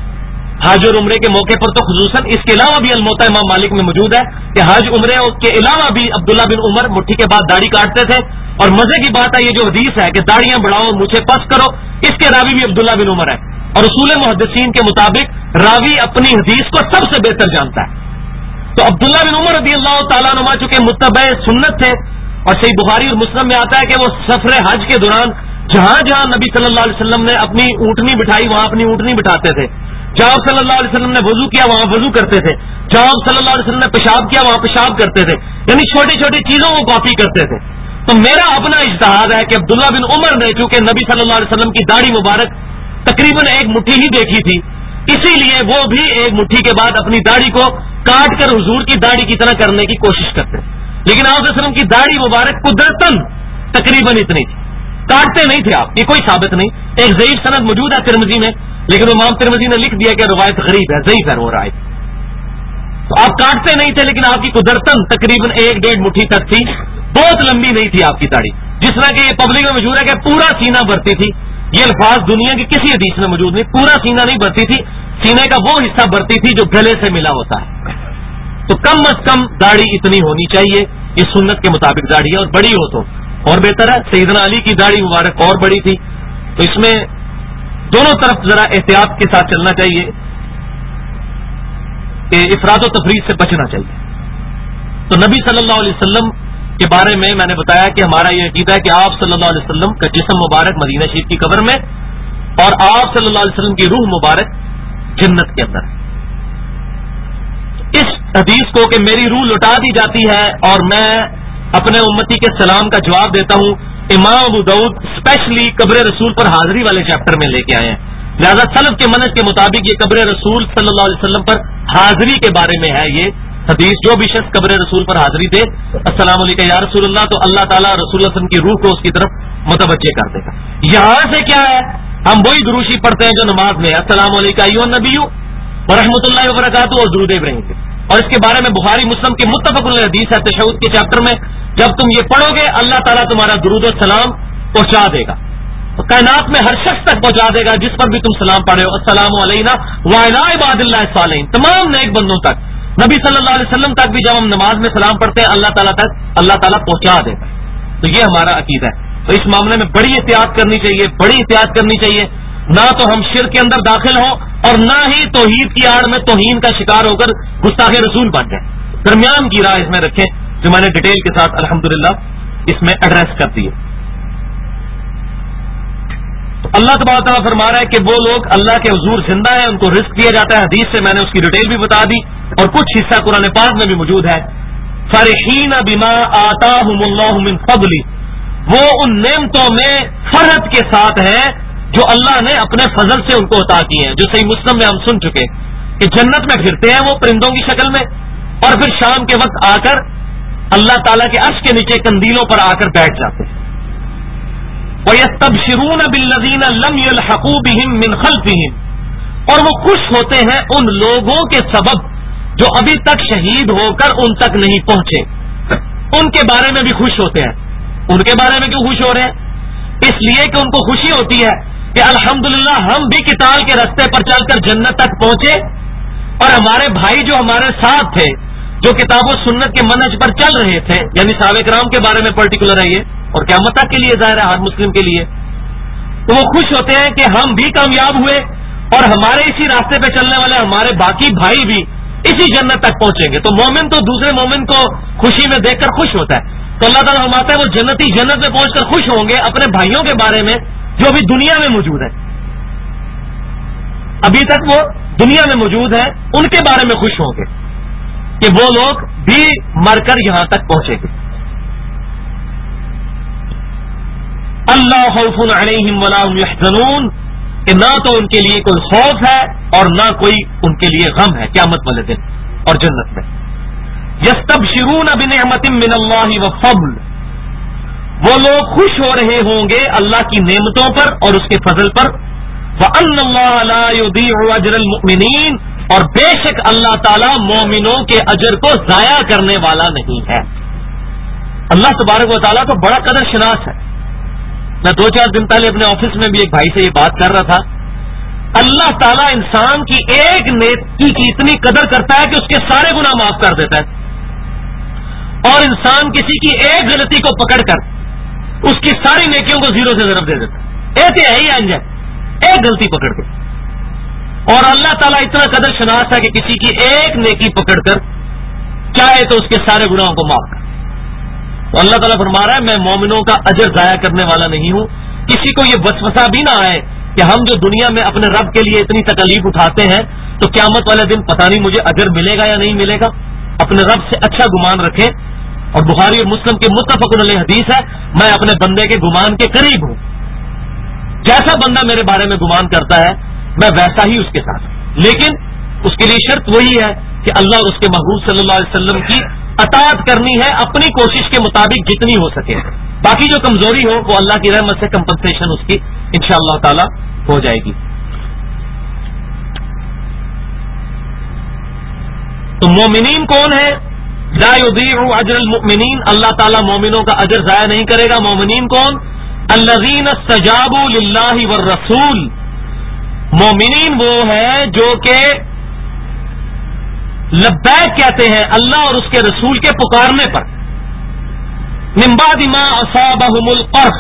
حج اور عمرے کے موقع پر تو خصوصاً، اس کے علاوہ بھی الموطا امام مالک میں موجود ہے کہ حج عمرے کے علاوہ بھی عبداللہ بن عمر مٹھی کے بعد داڑھی کاٹتے تھے. اور مزے کی بات ہے یہ جو حدیث ہے کہ داڑیاں بڑھاؤ مجھے پس کرو، اس کے راوی بھی عبداللہ بن عمر ہے. اور اصول محدثین کے مطابق راوی اپنی حدیث کو سب سے بہتر جانتا ہے. تو عبداللہ بن عمر رضی اللہ تعالیٰ عنہ چونکہ متبع سنت تھے، اور صحیح بخاری اور مسلم میں آتا ہے کہ وہ سفر حج کے دوران جہاں جہاں نبی صلی اللہ علیہ وسلم نے اپنی اونٹنی بٹھائی وہاں اپنی اونٹنی بٹھاتے تھے، جہاں صلی اللہ علیہ وسلم نے وضو کیا وہاں وضو کرتے تھے، جہاں صلی اللہ علیہ وسلم نے پیشاب کیا وہاں پیشاب کرتے تھے، یعنی چھوٹی چھوٹی چیزوں کو کاپی کرتے تھے. تو میرا اپنا اجتہاد ہے کہ عبداللہ بن عمر نے چونکہ نبی صلی اللہ علیہ وسلم کی داڑھی مبارک تقریباً ایک مٹھی ہی دیکھی تھی، اسی لیے وہ بھی ایک مٹھی کے بعد اپنی داڑھی کو کاٹ کر حضور کی داڑھی کی طرح کرنے کی کوشش کرتے. لیکن آپ صلی اللہ علیہ وسلم کی داڑھی مبارک قدرتاً تقریباً اتنی تھی، کاٹتے نہیں تھے آپ، یہ کوئی ثابت نہیں. ایک ضعیف سند موجود ہے ترمذی میں، لیکن امام ترمذی نے لکھ دیا کہ روایت غریب ہے، ضعیف ہے وہ روایت. تو آپ کاٹتے نہیں تھے لیکن آپ کی قدرتاً تقریباً 1.5 مٹھی تک تھی، بہت لمبی نہیں تھی آپ کی داڑھی. جس طرح کہ یہ پبلک میں موجود ہے کہ پورا سینہ بھرتی تھی، یہ الفاظ دنیا کی کسی حدیث میں موجود نہیں. پورا سینہ نہیں بھرتی تھی، سینے کا وہ حصہ بھرتی تھی جو گلے سے ملا ہوتا ہے. تو کم از کم داڑھی اتنی ہونی چاہیے، یہ سنت کے مطابق داڑھی ہے، اور بڑی ہو تو اور بہتر ہے. سیدنا علی کی داڑھی مبارک اور بڑی تھی. تو اس میں دونوں طرف ذرا احتیاط کے ساتھ چلنا چاہیے کہ افراد و تفریط سے بچنا چاہیے. تو نبی صلی اللہ علیہ وسلم کے بارے میں نے بتایا کہ ہمارا یہ عقیدہ ہے کہ آپ صلی اللہ علیہ وسلم کا جسم مبارک مدینہ شریف کی قبر میں، اور آپ صلی اللہ علیہ وسلم کی روح مبارک جنت کے اندر. اس حدیث کو کہ میری روح لوٹا دی جاتی ہے اور میں اپنے امتی کے سلام کا جواب دیتا ہوں، امام ابو داؤد اسپیشلی قبر رسول پر حاضری والے چیپٹر میں لے کے آئے ہیں. لہذا سلف کے منہج کے مطابق یہ قبر رسول صلی اللہ علیہ وسلم پر حاضری کے بارے میں ہے یہ حدیث. جو بھی شخص قبر رسول پر حاضری دے السلام علیکم یا رسول اللہ تو اللہ تعالیٰ رسول اللہ صلی اللہ علیہ وسلم کی روح کو اس کی طرف متوجہ کر دے گا. یہاں سے کیا ہے ہم وہی دروشی پڑھتے ہیں جو نماز میں السلام علیکم ایھا النبی ورحمۃ اللہ وبرکاتہ اور درود ابراہیم کے. اور اس کے بارے میں بخاری مسلم کی متفق علیہ حدیث ہے تشہد کے چیپٹر میں جب تم یہ پڑھو گے اللہ تعالیٰ تمہارا درود و سلام پہنچا دے گا. تو کائنات میں ہر شخص تک پہنچا دے گا جس پر بھی تم سلام پڑھے ہو. السلام علینا وعلی عباد اللہ الصالحین تمام نیک بندوں تک نبی صلی اللہ علیہ وسلم تک بھی جب ہم نماز میں سلام پڑھتے ہیں اللہ تعالیٰ تک اللہ تعالیٰ پہنچا دیتا ہے. تو یہ ہمارا عقیدہ ہے. تو اس معاملے میں بڑی احتیاط کرنی چاہیے بڑی احتیاط کرنی چاہیے. نہ تو ہم شرک کے اندر داخل ہوں اور نہ ہی توحید کی آڑ میں توہین کا شکار ہو کر گستاخ رسول بن جائیں. درمیان کی راہ اس میں رکھیں جو میں نے ڈیٹیل کے ساتھ الحمدللہ اس میں ایڈریس کر دی ہے. تو اللہ تبارک تعالیٰ فرما رہا ہے کہ وہ لوگ اللہ کے حضور زندہ ہیں ان کو رزق دیا جاتا ہے. حدیث سے میں نے اس کی ڈیٹیل بھی بتا دی اور کچھ حصہ قرآن پاک میں بھی موجود ہے. فرحین بما آتاہم اللہ من فضل وہ ان نعمتوں میں فرحت کے ساتھ ہیں جو اللہ نے اپنے فضل سے ان کو عطا کی ہیں. جو صحیح مسلم میں ہم سن چکے کہ جنت میں پھرتے ہیں وہ پرندوں کی شکل میں اور پھر شام کے وقت آ کر اللہ تعالیٰ کے عرش کے نیچے کندیلوں پر آ کر بیٹھ جاتے ہیں. وَيَسْتَبْشِرُونَ بِالَّذِينَ لَمْ يَلْحَقُوا بِهِم مِّن خَلْفِهِمْ اور وہ خوش ہوتے ہیں ان لوگوں کے سبب جو ابھی تک شہید ہو کر ان تک نہیں پہنچے. ان کے بارے میں بھی خوش ہوتے ہیں. ان کے بارے میں کیوں خوش ہو رہے ہیں؟ اس لیے کہ ان کو خوشی ہوتی ہے کہ الحمدللہ ہم بھی قتال کے راستے پر چل کر جنت تک پہنچے اور ہمارے بھائی جو ہمارے ساتھ تھے جو کتاب و سنت کے منہج پر چل رہے تھے یعنی صحابہ کرام کے بارے میں پرٹیکولر ہے یہ اور قیامت تک کے لیے ظاہر ہے ہر مسلم کے لیے. تو وہ خوش ہوتے ہیں کہ ہم بھی کامیاب ہوئے اور ہمارے اسی راستے پہ چلنے والے ہمارے باقی بھائی بھی اسی جنت تک پہنچیں گے. تو مومن تو دوسرے مومن کو خوشی میں دیکھ کر خوش ہوتا ہے. تو اللہ تعالیٰ فرماتا ہے وہ جنتی جنت میں پہنچ کر خوش ہوں گے اپنے بھائیوں کے بارے میں جو ابھی دنیا میں موجود ہے. ابھی تک وہ دنیا میں موجود ہے ان کے بارے میں خوش ہوں گے کہ وہ لوگ بھی مر کر یہاں تک پہنچے گے. اللہ خوف علیہم ولا هم يحزنون کہ نہ تو ان کے لیے کوئی خوف ہے اور نہ کوئی ان کے لیے غم ہے قیامت والے دن اور جنت میں. یستبشرون بنعمت من اللہ وفضل وہ لوگ خوش ہو رہے ہوں گے اللہ کی نعمتوں پر اور اس کے فضل پر. وَأَنَّ اللَّهَ لَا يُضِيعُ أَجْرَ الْمُؤْمِنِينَ اور بے شک اللہ تعالی مومنوں کے اجر کو ضائع کرنے والا نہیں ہے. اللہ تبارک و تعالیٰ تو بڑا قدر شناس ہے. میں 2-4 دن پہلے اپنے آفس میں بھی ایک بھائی سے یہ بات کر رہا تھا. اللہ تعالیٰ انسان کی ایک نیکی کی اتنی قدر کرتا ہے کہ اس کے سارے گناہ معاف کر دیتا ہے اور انسان کسی کی ایک غلطی کو پکڑ کر اس کی ساری نیکیوں کو زیرو سے ضرب دے دیتا ہے. ایسے ہے ہی انجائے ایک غلطی پکڑ کے. اور اللہ تعالیٰ اتنا قدر شناس ہے کہ کسی کی ایک نیکی پکڑ کر چاہے تو اس کے سارے گناہوں کو معاف کر. تو اللہ تعالیٰ فرما رہا ہے میں مومنوں کا اجر ضائع کرنے والا نہیں ہوں. کسی کو یہ وسوسہ بھی نہ آئے کہ ہم جو دنیا میں اپنے رب کے لیے اتنی تکلیف اٹھاتے ہیں تو قیامت والے دن پتہ نہیں مجھے اجر ملے گا یا نہیں ملے گا. اپنے رب سے اچھا گمان رکھیں. اور بخاری اور مسلم کے متفق علیہ حدیث ہے میں اپنے بندے کے گمان کے قریب ہوں. جیسا بندہ میرے بارے میں گمان کرتا ہے میں ویسا ہی اس کے ساتھ. لیکن اس کے لیے شرط وہی ہے کہ اللہ اور اس کے محبوب صلی اللہ علیہ وسلم کی اطاعت کرنی ہے اپنی کوشش کے مطابق جتنی ہو سکے. باقی جو کمزوری ہو وہ اللہ کی رحمت سے کمپنسیشن اس کی انشاءاللہ تعالی ہو جائے گی. تو مومنین کون ہے؟ لا یضیع اجر المؤمنین اللہ تعالیٰ مومنوں کا اجر ضائع نہیں کرے گا. مومنین کون؟ الذین استجابوا للہ والرسول مومنین وہ ہیں جو کہ لبیک کہتے ہیں اللہ اور اس کے رسول کے پکارنے پر. من بعد ما اصابهم القرح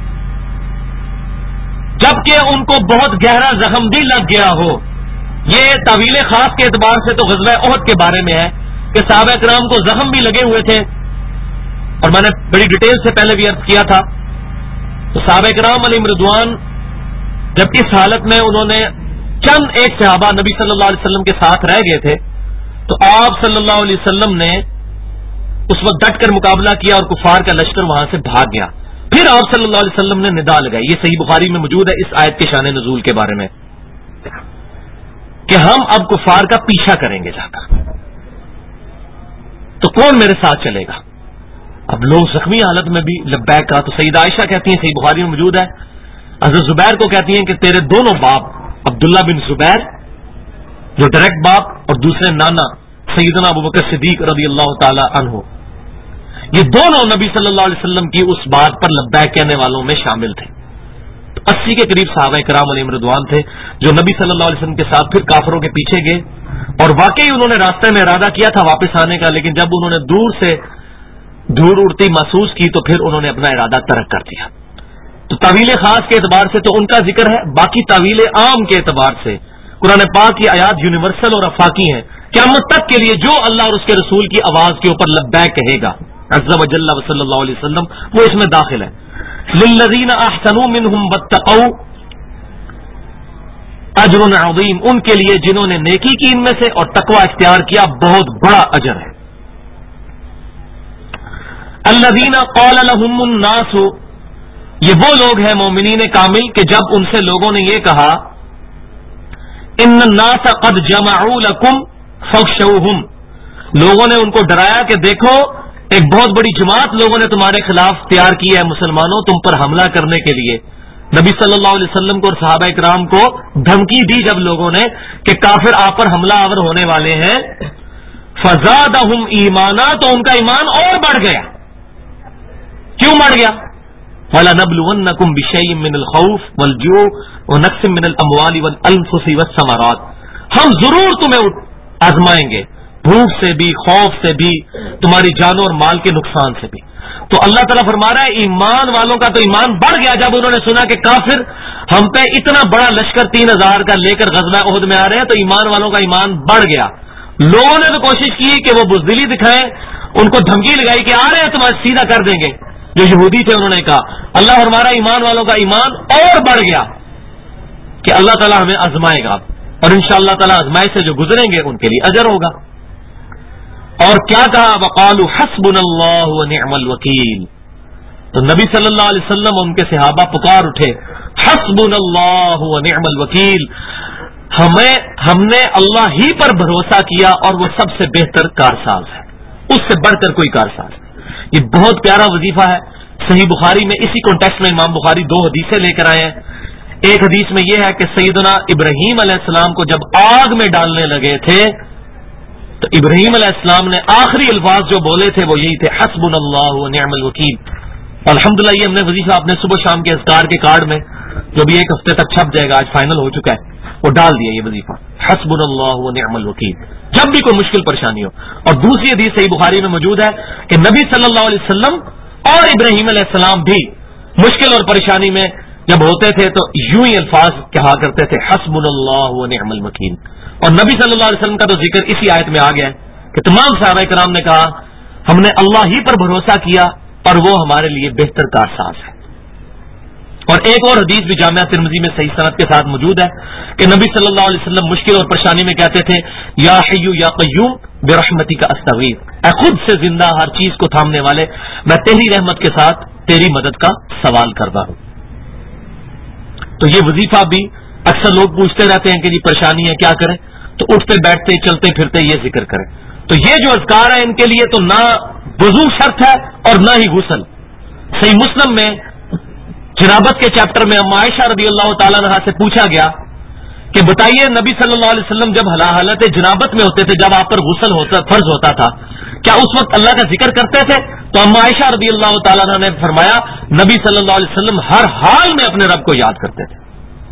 جبکہ ان کو بہت گہرا زخم بھی لگ گیا ہو. یہ تعویل خاص کے اعتبار سے تو غزوہ احد کے بارے میں ہے کہ صحابہ کرام کو زخم بھی لگے ہوئے تھے اور میں نے بڑی ڈیٹیل سے پہلے بھی عرض کیا تھا. تو صحابہ کرام علیہم رضوان جب اس حالت میں انہوں نے چند ایک صحابہ نبی صلی اللہ علیہ وسلم کے ساتھ رہ گئے تھے تو آپ صلی اللہ علیہ وسلم نے اس وقت ڈٹ کر مقابلہ کیا اور کفار کا لشکر وہاں سے بھاگ گیا. پھر آپ صلی اللہ علیہ وسلم نے ندا لگائی. یہ صحیح بخاری میں موجود ہے اس آیت کے شان نزول کے بارے میں. کہ ہم اب کفار کا پیچھا کریں گے جا کر، تو کون میرے ساتھ چلے گا؟ اب لوگ زخمی حالت میں بھی لبیک کہا تو سیدہ عائشہ کہتی ہیں، صحیح بخاری میں موجود ہے، حضرت زبیر کو کہتی ہیں کہ تیرے دونوں باپ عبداللہ بن زبیر جو ڈائریکٹ باپ اور دوسرے نانا سیدنا ابوبکر صدیق رضی اللہ تعالی عنہ، یہ دونوں نبی صلی اللہ علیہ وسلم کی اس بات پر لبیک کہنے والوں میں شامل تھے۔ 80 کے قریب صحابہ کرام علیہم رضوان تھے جو نبی صلی اللہ علیہ وسلم کے ساتھ پھر کافروں کے پیچھے گئے، اور واقعی انہوں نے راستے میں ارادہ کیا تھا واپس آنے کا، لیکن جب انہوں نے دور سے دھول اڑتی محسوس کی تو پھر انہوں نے اپنا ارادہ ترک کر دیا۔ تو تعویل خاص کے اعتبار سے تو ان کا ذکر ہے، باقی تعویل عام کے اعتبار سے قرآن پاک کی آیات یونیورسل اور افاقی ہیں، قیامت تک کے لیے جو اللہ اور اس کے رسول کی آواز کے اوپر لبیک کہے گا عز و جل صلی اللہ علیہ وسلم، وہ اس میں داخل ہے۔ للذین احسنوا منہم واتقوا اجر عظیم، ان کے لیے جنہوں نے نیکی کی ان میں سے اور تقوی اختیار کیا بہت بڑا اجر ہے۔ الذین قال لهم الناس، یہ وہ لوگ ہیں مومنین کامل کہ جب ان سے لوگوں نے یہ کہا ان الناس قد جمعوا لکم فاخشوہم، لوگوں نے ان کو ڈرایا کہ دیکھو ایک بہت بڑی جماعت لوگوں نے تمہارے خلاف تیار کی ہے، مسلمانوں تم پر حملہ کرنے کے لیے۔ نبی صلی اللہ علیہ وسلم کو اور صحابہ کرام کو دھمکی دی جب لوگوں نے کہ کافر آپ پر حملہ آور ہونے والے ہیں، فزادہم ایمانا، تو ان کا ایمان اور بڑھ گیا۔ کیوں بڑھ گیا؟ وَلَنَبْلُوَنَّكُمْ بِشَيْءٍ مِّنَ الْخَوْفِ وَالْجُوعِ وَنَقْصٍ مِّنَ الْأَمْوَالِ وَالْأَنفُسِ وَالثَّمَرَاتِ، ہم ضرور تمہیں آزمائیں گے، بھوک سے بھی، خوف سے بھی، تمہاری جانوں اور مال کے نقصان سے بھی۔ تو اللہ تعالیٰ فرما رہا ہے ایمان والوں کا تو ایمان بڑھ گیا جب انہوں نے سنا کہ کافر ہم پہ اتنا بڑا لشکر 3000 کا لے کر غزوہ احد میں آ رہے ہیں، تو ایمان والوں کا ایمان بڑھ گیا۔ لوگوں نے تو کوشش کی کہ وہ بزدلی دکھائیں، ان کو دھمکی لگائی کہ آ رہے ہیں تمہیں سیدھا کر دیں گے، جو یہودی تھے انہوں نے کہا۔ اللہ فرما رہا ہے ایمان والوں کا ایمان اور بڑھ گیا کہ اللہ تعالیٰ ہمیں آزمائے گا، اور انشاءاللہ تعالیٰ آزمائش سے جو گزریں گے ان کے لیے اجر ہوگا۔ اور کیا کہا؟ وقالوا حسبنا اللہ ونعم الوکیل، تو نبی صلی اللہ علیہ وسلم اور ان کے صحابہ پکار اٹھے حسبنا اللہ ونعم الوکیل، ہم نے اللہ ہی پر بھروسہ کیا اور وہ سب سے بہتر کارساز ہے، اس سے بڑھ کر کوئی کارساز نہیں۔ یہ بہت پیارا وظیفہ ہے۔ صحیح بخاری میں اسی کانٹیکسٹ میں امام بخاری 2 حدیثیں لے کر آئے ہیں۔ ایک حدیث میں یہ ہے کہ سیدنا ابراہیم علیہ السلام کو جب آگ میں ڈالنے لگے تھے تو ابراہیم علیہ السلام نے آخری الفاظ جو بولے تھے وہ یہی تھے حسبنا اللہ ونعم الوکیل۔ الحمدللہ یہ ہم نے وظیفہ اپنے صبح شام کے اذکار کے کارڈ میں جو بھی ایک ہفتے تک چھپ جائے گا، آج فائنل ہو چکا ہے، وہ ڈال دیا یہ وظیفہ حسبنا اللہ ونعم الوکیل، جب بھی کوئی مشکل پریشانی ہو۔ اور دوسری حدیث صحیح بخاری میں موجود ہے کہ نبی صلی اللہ علیہ وسلم اور ابراہیم علیہ السلام بھی مشکل اور پریشانی میں جب ہوتے تھے تو یوں ہی الفاظ کہا کرتے تھے حسبنا اللہ ونعم الوکیل۔ اور نبی صلی اللہ علیہ وسلم کا تو ذکر اسی آیت میں آ گیا ہے کہ تمام صحابہ کرام نے کہا ہم نے اللہ ہی پر بھروسہ کیا اور وہ ہمارے لیے بہتر کارساز ہے۔ اور ایک اور حدیث بھی جامعہ ترمذی میں صحیح سند کے ساتھ موجود ہے کہ نبی صلی اللہ علیہ وسلم مشکل اور پریشانی میں کہتے تھے یا حی یا قیوم برحمتی کا استغیث، اے خود سے زندہ ہر چیز کو تھامنے والے، میں تیری رحمت کے ساتھ تیری مدد کا سوال کرتا ہوں۔ تو یہ وظیفہ بھی اکثر لوگ پوچھتے رہتے ہیں کہ جی پریشانی ہے کیا کریں، تو اٹھتے بیٹھتے چلتے پھرتے یہ ذکر کریں۔ تو یہ جو اذکار ہے ان کے لیے تو نہ وضو شرط ہے اور نہ ہی غسل۔ صحیح مسلم میں جنابت کے چیپٹر میں ام عائشہ رضی اللہ تعالیٰ عنہا سے پوچھا گیا کہ بتائیے نبی صلی اللہ علیہ وسلم جب حالت جنابت میں ہوتے تھے، جب آپ پر غسل فرض ہوتا تھا، کیا اس وقت اللہ کا ذکر کرتے تھے؟ تو ام عائشہ رضی اللہ تعالیٰ عنہ نے فرمایا نبی صلی اللہ علیہ وسلم ہر حال میں اپنے رب کو یاد کرتے تھے۔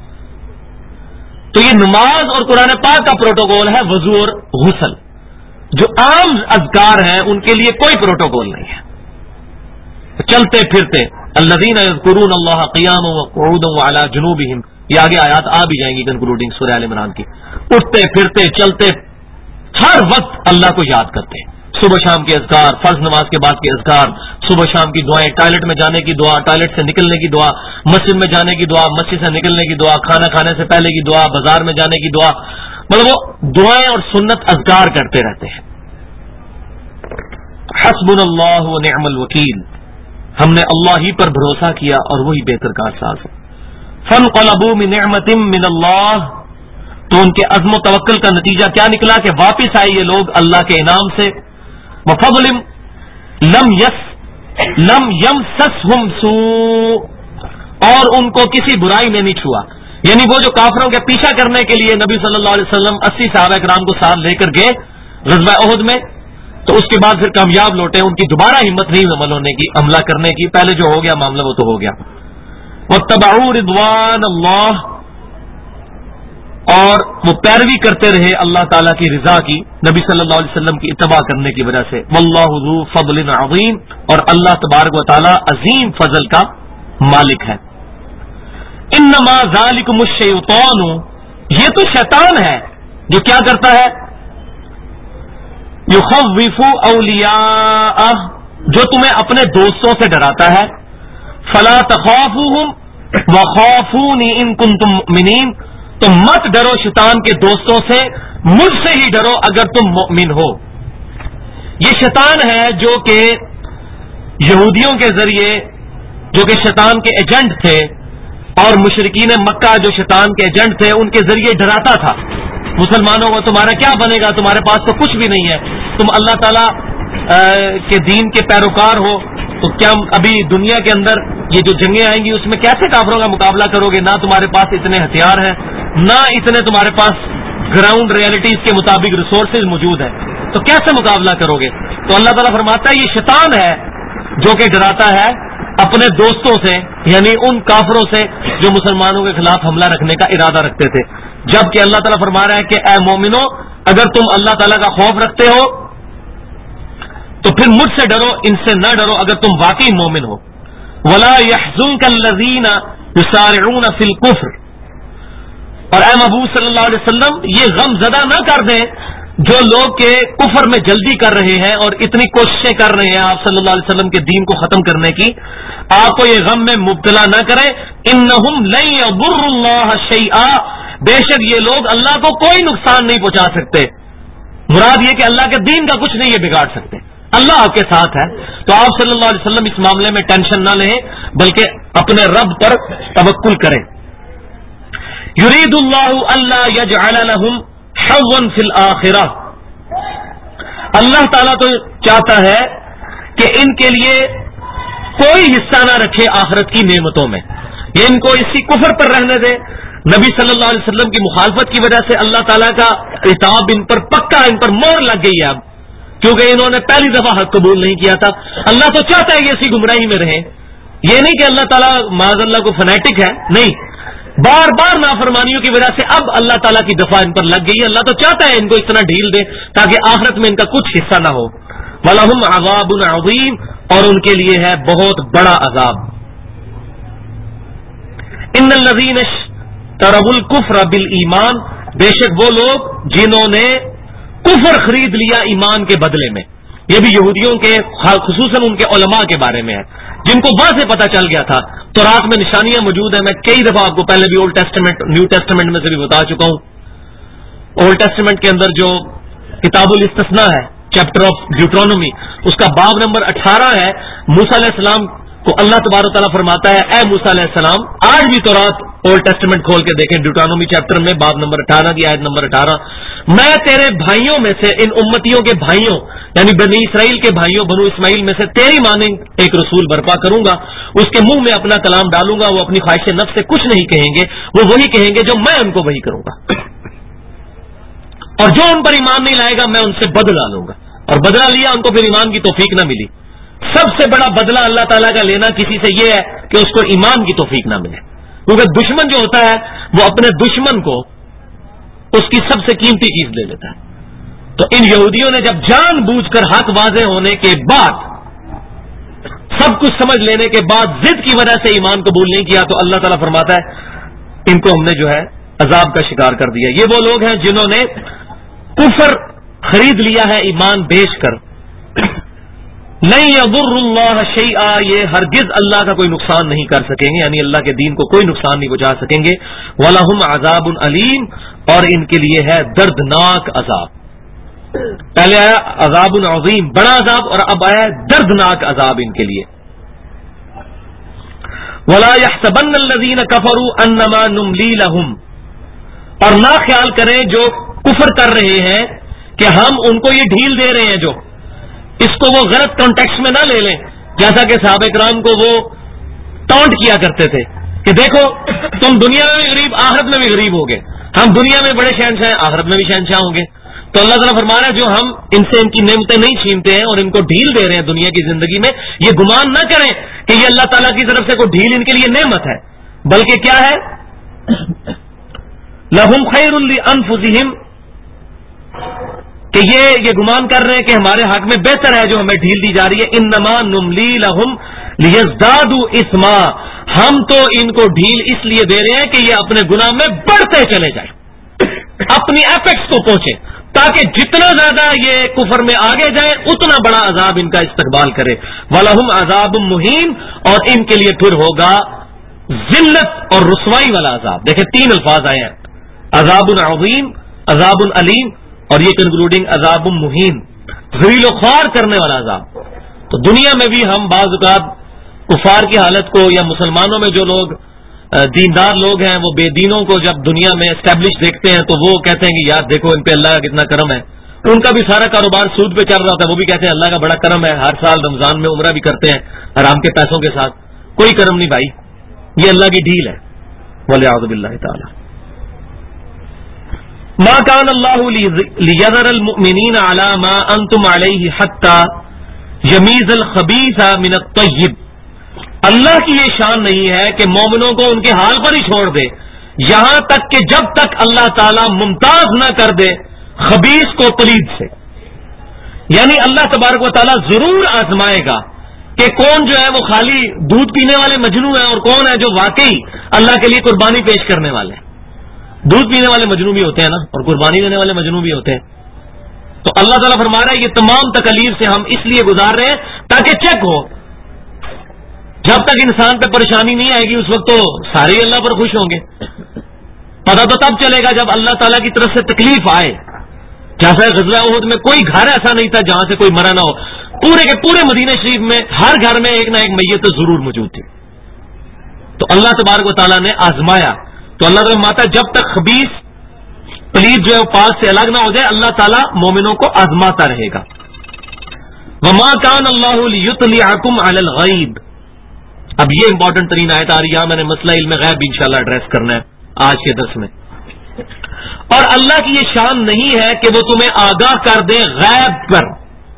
تو یہ نماز اور قرآن پاک کا پروٹوکول ہے وضو اور غسل۔ جو عام اذکار ہیں ان کے لیے کوئی پروٹوکول نہیں ہے۔ چلتے پھرتے الذین یذکرون اللہ قیاما وقعودا وعلی جنوبہم، یہ آگے آیات آ بھی جائیں گی کنکلوڈنگ سورہ ال عمران کی۔ اٹھتے پھرتے چلتے ہر وقت اللہ کو یاد کرتے ہیں، صبح شام کے اذکار، فرض نماز کے بعد کے اذکار، صبح شام کی دعائیں، ٹوائلٹ میں جانے کی دعا، ٹوائلٹ سے نکلنے کی دعا، مسجد میں جانے کی دعا، مسجد سے نکلنے کی دعا، کھانا کھانے سے پہلے کی دعا، بازار میں جانے کی دعا، مطلب وہ دعائیں اور سنت اذکار کرتے رہتے ہیں۔ حسبنا اللہ ونعم الوکیل، ہم نے اللہ ہی پر بھروسہ کیا اور وہی بہتر کارساز ہے۔ فانقلبوا بنعمت من اللہ تو ان کے عزم و توکل کا نتیجہ کیا نکلا کہ واپس آئے یہ لوگ اللہ کے انعام سے. وفضل لم یمسسہم سوء، اور ان کو کسی برائی نے نہیں چھوا. یعنی وہ جو کافروں کے پیچھا کرنے کے لیے نبی صلی اللہ علیہ وسلم 80 صحابہ کرام کو ساتھ لے کر گئے غزوہ احد میں، تو اس کے بعد پھر کامیاب لوٹے. ان کی دوبارہ ہمت نہیں عمل ہونے کی، حملہ کرنے کی. پہلے جو ہو گیا معاملہ وہ تو ہو گیا. واتبعوا رضوان اللہ، اور وہ پیروی کرتے رہے اللہ تعالیٰ کی رضا کی، نبی صلی اللہ علیہ وسلم کی اتباع کرنے کی وجہ سے. واللہ ذو فضل عظیم، اور اللہ تبارک و تعالیٰ عظیم فضل کا مالک ہے. انما ذالکم الشیطان، یہ تو شیطان ہے جو کیا کرتا ہے، یخوف اولیاءہ، جو تمہیں اپنے دوستوں سے ڈراتا ہے. فلا تخافوہم وخافونی ان کنتم مؤمنین، تو مت ڈرو شیطان کے دوستوں سے، مجھ سے ہی ڈرو اگر تم مؤمن ہو. یہ شیطان ہے جو کہ یہودیوں کے ذریعے، جو کہ شیطان کے ایجنٹ تھے، اور مشرکین مکہ جو شیطان کے ایجنٹ تھے ان کے ذریعے ڈراتا تھا مسلمانوں کو، تمہارا کیا بنے گا، تمہارے پاس تو کچھ بھی نہیں ہے، تم اللہ تعالیٰ کے دین کے پیروکار ہو، تو کیا ابھی دنیا کے اندر یہ جو جنگیں آئیں گی اس میں کیسے کافروں کا مقابلہ کرو گے؟ نہ تمہارے پاس اتنے ہتھیار ہیں، نہ اتنے تمہارے پاس گراؤنڈ ریئلٹیز کے مطابق ریسورسز موجود ہیں، تو کیسے مقابلہ کرو گے؟ تو اللہ تعالیٰ فرماتا ہے یہ شیطان ہے جو کہ ڈراتا ہے اپنے دوستوں سے، یعنی ان کافروں سے جو مسلمانوں کے خلاف حملہ رکھنے کا ارادہ رکھتے تھے. جبکہ اللہ تعالیٰ فرما رہا ہے کہ اے مومنو، اگر تم اللہ تعالیٰ کا خوف رکھتے ہو تو پھر مجھ سے ڈرو، ان سے نہ ڈرو اگر تم واقعی مومن ہو. وَلَا يَحْزُنْكَ الَّذِينَ يُسَارِعُونَ فِي الْكُفْرِ، اور اے محبوب صلی اللہ علیہ وسلم یہ غم زدہ نہ کر دیں جو لوگ کے کفر میں جلدی کر رہے ہیں اور اتنی کوششیں کر رہے ہیں آپ صلی اللہ علیہ وسلم کے دین کو ختم کرنے کی. آپ کو یہ غم میں مبتلا نہ کریں. انہم لن یضروا اللہ شیئا، بے شک یہ لوگ اللہ کو کوئی نقصان نہیں پہنچا سکتے. مراد یہ کہ اللہ کے دین کا کچھ نہیں یہ بگاڑ سکتے، اللہ آپ کے ساتھ ہے. تو آپ صلی اللہ علیہ وسلم اس معاملے میں ٹینشن نہ لیں بلکہ اپنے رب پر توکل کریں. یرید اللہ الا یجعل لهم حظا فی الآخرہ، اللہ تعالیٰ تو چاہتا ہے کہ ان کے لیے کوئی حصہ نہ رکھے آخرت کی نعمتوں میں، یہ ان کو اسی کفر پر رہنے دے. نبی صلی اللہ علیہ وسلم کی مخالفت کی وجہ سے اللہ تعالیٰ کا عتاب ان پر پکا، ان پر مہر لگ گئی ہے اب، کیونکہ انہوں نے پہلی دفعہ حق قبول نہیں کیا تھا. اللہ تو چاہتا ہے کہ اسی گمراہی میں رہیں، یہ نہیں کہ اللہ تعالیٰ معاذ اللہ کو فنیٹک ہے، نہیں، بار بار نافرمانیوں کی وجہ سے اب اللہ تعالیٰ کی دفعہ ان پر لگ گئی. اللہ تو چاہتا ہے ان کو اتنا ڈھیل دے تاکہ آخرت میں ان کا کچھ حصہ نہ ہو. وَلَهُمْ عَذَابٌ عَظِيمٌ، اور ان کے لیے ہے بہت بڑا عذاب. ان الذین اشتروا الکفر بالایمان، بے شک وہ لوگ جنہوں نے کفر خرید لیا ایمان کے بدلے میں. یہ بھی یہودیوں کے خصوصاً ان کے علماء کے بارے میں ہے جن کو واضح پتہ چل گیا تھا. تو رات میں نشانیاں موجود ہیں، میں کئی دفعہ آپ کو پہلے بھی اولڈ ٹیسٹمنٹ نیو ٹیسٹمنٹ میں سے بھی بتا چکا ہوں. اولڈ ٹیسٹمنٹ کے اندر جو کتاب الاستثناء ہے، چیپٹر آف ڈیوٹرانومی، اس کا باب نمبر 18 ہے. موسیٰ علیہ السلام کو اللہ تبارک تعالیٰ فرماتا ہے اے موسیٰ علیہ السلام، آج بھی تو رات اولڈ ٹیسٹمنٹ کھول کے دیکھیں ڈیوٹرانومی چیپٹر میں باب نمبر 18 کی آیت نمبر 18، میں تیرے بھائیوں میں سے، ان امتیوں کے بھائیوں یعنی بنی اسرائیل کے بھائیوں بنو اسماعیل میں سے تیری مانند ایک رسول برپا کروں گا، اس کے منہ میں اپنا کلام ڈالوں گا، وہ اپنی خواہش نفس سے کچھ نہیں کہیں گے، وہ وہی کہیں گے جو میں ان کو وہی کروں گا، اور جو ان پر ایمان نہیں لائے گا میں ان سے بدلہ لوں گا. اور بدلہ لیا، ان کو پھر ایمان کی توفیق نہ ملی. سب سے بڑا بدلہ اللہ تعالیٰ کا لینا کسی سے یہ ہے کہ اس کو ایمان کی توفیق نہ ملے، کیونکہ دشمن جو ہوتا ہے وہ اپنے دشمن کو اس کی سب سے قیمتی چیز لے لیتا ہے. تو ان یہودیوں نے جب جان بوجھ کر حق واضح ہونے کے بعد، سب کچھ سمجھ لینے کے بعد ضد کی وجہ سے ایمان قبول نہیں کیا، تو اللہ تعالیٰ فرماتا ہے ان کو ہم نے جو ہے عذاب کا شکار کر دیا. یہ وہ لوگ ہیں جنہوں نے کفر خرید لیا ہے ایمان بیچ کر. لن یضر اللہ شیئا، یہ ہرگز اللہ کا کوئی نقصان نہیں کر سکیں گے، یعنی اللہ کے دین کو کوئی نقصان نہیں پہنچا سکیں گے. وَلَهُمْ عَذَابٌ علیم، اور ان کے لیے ہے دردناک عذاب. پہلے آیا عذاب عظیم، بڑا عذاب، اور اب آیا دردناک عذاب ان کے لیے. وَلَا يَحْسَبَنَّ الَّذِينَ كَفَرُوا أَنَّمَا نُمْلِي لَهُمْ، اور نہ خیال کریں جو کفر کر رہے ہیں کہ ہم ان کو یہ ڈھیل دے رہے ہیں، جو اس کو وہ غلط کانٹیکس میں نہ لے لیں، جیسا کہ صحابہ کرام کو وہ ٹونٹ کیا کرتے تھے کہ دیکھو تم دنیا میں بھی غریب، آخرت میں بھی غریب ہوگے، ہم دنیا میں بڑے شہنشاہ ہیں، آخرت میں بھی شہنشاہ ہوں گے۔ تو اللہ تعالیٰ فرما رہا ہے جو ہم ان سے ان کی نعمتیں نہیں چھینتے ہیں اور ان کو ڈھیل دے رہے ہیں دنیا کی زندگی میں، یہ گمان نہ کریں کہ یہ اللہ تعالیٰ کی طرف سے کوئی ڈھیل ان کے لیے نعمت ہے، بلکہ کیا ہے؟ لہم خیر لانفسہم، کہ یہ گمان کر رہے ہیں کہ ہمارے حق میں بہتر ہے جو ہمیں ڈھیل دی جا رہی ہے۔ انما نملی لہم لیزدادوا اثما، ہم تو ان کو ڈھیل اس لیے دے رہے ہیں کہ یہ اپنے گناہ میں بڑھتے چلے جائیں، اپنی ایپیکس کو پہنچے، تاکہ جتنا زیادہ یہ کفر میں آگے جائیں اتنا بڑا عذاب ان کا استقبال کرے۔ وَلَهُمْ عَذَابٌ مُّهِينٌ، اور ان کے لیے پھر ہوگا ذلت اور رسوائی والا عذاب۔ دیکھیں 3 الفاظ آئے ہیں، عذاب عظیم، عذاب علیم، اور یہ کنکلوڈنگ عذاب مہین، ذلیل و خوار کرنے والا عذاب۔ تو دنیا میں بھی ہم بعض اوقات کفار کی حالت کو، یا مسلمانوں میں جو لوگ دیندار لوگ ہیں وہ بے دینوں کو جب دنیا میں اسٹیبلش دیکھتے ہیں تو وہ کہتے ہیں کہ یار دیکھو ان پہ اللہ کا کتنا کرم ہے، ان کا بھی سارا کاروبار سود پہ چل رہا ہوتا ہے، وہ بھی کہتے ہیں اللہ کا بڑا کرم ہے، ہر سال رمضان میں عمرہ بھی کرتے ہیں حرام کے پیسوں کے ساتھ۔ کوئی کرم نہیں بھائی، یہ اللہ کی ڈھیل ہے، والعیاذ باللہ تعالی۔ ما کان اللہ لیذر المؤمنین علی ما انتم علیہ حتی یمیز الخبیث من الطیب، اللہ کی یہ شان نہیں ہے کہ مومنوں کو ان کے حال پر ہی چھوڑ دے یہاں تک کہ جب تک اللہ تعالیٰ ممتاز نہ کر دے خبیث کو پلید سے، یعنی اللہ تبارک و تعالیٰ ضرور آزمائے گا کہ کون جو ہے وہ خالی دودھ پینے والے مجنو ہیں اور کون ہے جو واقعی اللہ کے لیے قربانی پیش کرنے والے ہیں۔ دودھ پینے والے مجنو بھی ہوتے ہیں نا، اور قربانی دینے والے مجنو بھی ہوتے ہیں۔ تو اللہ تعالیٰ فرما رہا ہے یہ تمام تکالیف سے ہم اس لیے گزار رہے ہیں تاکہ چیک ہو، جب تک انسان پہ پریشانی نہیں آئے گی اس وقت تو سارے اللہ پر خوش ہوں گے، پتہ تو تب چلے گا جب اللہ تعالیٰ کی طرف سے تکلیف آئے۔ جیسا غزوہ احد میں کوئی گھر ایسا نہیں تھا جہاں سے کوئی مرا نہ ہو، پورے کے پورے مدینہ شریف میں ہر گھر میں ایک نہ ایک میت ضرور موجود تھی۔ تو اللہ تبارک و تعالیٰ نے آزمایا، تو اللہ تعالیٰ ماتا جب تک خبیث پلید جو ہے وہ پاک سے الگ نہ ہو جائے اللہ تعالیٰ مومنوں کو آزماتا رہے گا۔ وما کان اللہ لیطلعکم علی الغیب، اب یہ امپورٹنٹ ترین آیت آ رہی ہے، میں نے مسئلہ علم غیب انشاءاللہ ایڈریس کرنا ہے آج کے درس میں۔ اور اللہ کی یہ شان نہیں ہے کہ وہ تمہیں آگاہ کر دے غیب پر۔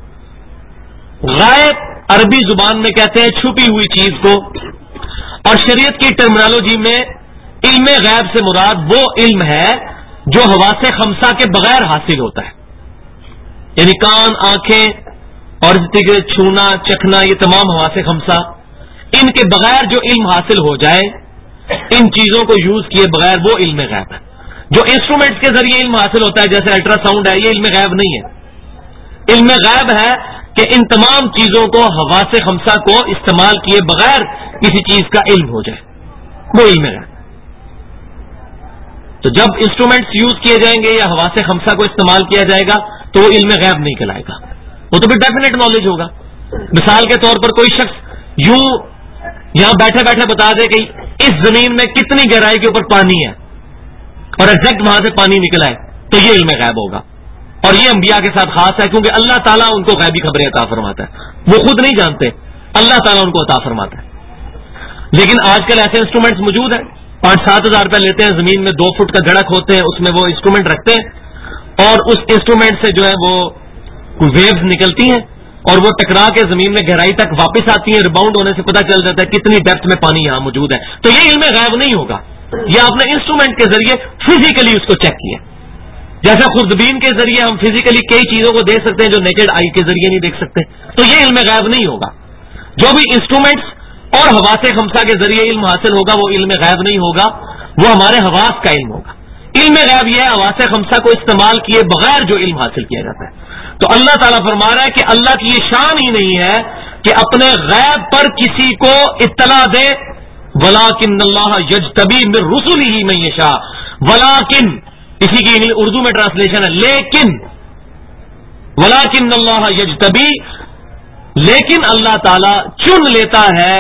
غیب عربی زبان میں کہتے ہیں چھپی ہوئی چیز کو، اور شریعت کی ٹرمینالوجی میں علم غیب سے مراد وہ علم ہے جو حواس خمسہ کے بغیر حاصل ہوتا ہے، یعنی کان، آنکھیں اور چھونا، چکھنا، یہ تمام حواس خمسہ، ان کے بغیر جو علم حاصل ہو جائے، ان چیزوں کو یوز کیے بغیر، وہ علم غیب ہے۔ جو انسٹرومنٹس کے ذریعے علم حاصل ہوتا ہے جیسے الٹرا ساؤنڈ ہے، یہ علم غیب نہیں ہے۔ علم غیب ہے کہ ان تمام چیزوں کو، حواس خمسہ کو استعمال کیے بغیر کسی چیز کا علم ہو جائے، وہ علم غیب۔ تو جب انسٹرومنٹس یوز کیے جائیں گے یا حواس خمسہ کو استعمال کیا جائے گا تو وہ علم غیب نہیں کہلائے گا، وہ تو پھر ڈیفینیٹ نالج ہوگا۔ مثال کے طور پر کوئی شخص یوں یہاں بیٹھے بیٹھے بتا دے کہ اس زمین میں کتنی گہرائی کے اوپر پانی ہے اور ایگزیکٹ وہاں سے پانی نکلا ہے، تو یہ علم غیب ہوگا، اور یہ انبیاء کے ساتھ خاص ہے کیونکہ اللہ تعالیٰ ان کو غیبی خبریں عطا فرماتا ہے، وہ خود نہیں جانتے، اللہ تعالیٰ ان کو عطا فرماتا ہے۔ لیکن آج کل ایسے انسٹرومنٹس موجود ہیں، 5-7 ہزار روپے لیتے ہیں، زمین میں 2 فٹ کا گڑھک ہوتے ہیں، اس میں وہ انسٹرومنٹ رکھتے ہیں اور اس انسٹرومنٹ سے جو ہے وہ ویوز نکلتی ہیں اور وہ ٹکرا کے زمین میں گہرائی تک واپس آتی ہیں، ریباؤنڈ ہونے سے پتہ چل جاتا ہے کتنی ڈیپتھ میں پانی یہاں موجود ہے۔ تو یہ علم غیب نہیں ہوگا، یہ آپ نے انسٹرومنٹ کے ذریعے فزیکلی اس کو چیک کیا، جیسے خوردبین کے ذریعے ہم فزیکلی کئی چیزوں کو دیکھ سکتے ہیں جو نیکڈ آئی کے ذریعے نہیں دیکھ سکتے، تو یہ علم غیب نہیں ہوگا۔ جو بھی انسٹرومنٹس اور حواس خمسہ کے ذریعے علم حاصل ہوگا وہ علم غیب نہیں ہوگا، وہ ہمارے حواس کا علم ہوگا۔ علم غیب یہ ہے حواس خمسہ کو استعمال کیے بغیر جو علم حاصل کیا جاتا ہے۔ تو اللہ تعالیٰ فرما رہا ہے کہ اللہ کی یہ شان ہی نہیں ہے کہ اپنے غیب پر کسی کو اطلاع دے، ولیکن اللہ یجتبی من رسلہ من یشاء، ولیکن اسی کی اردو میں ٹرانسلیشن ہے لیکن، ولیکن اللہ یجتبی، لیکن اللہ تعالیٰ چن لیتا ہے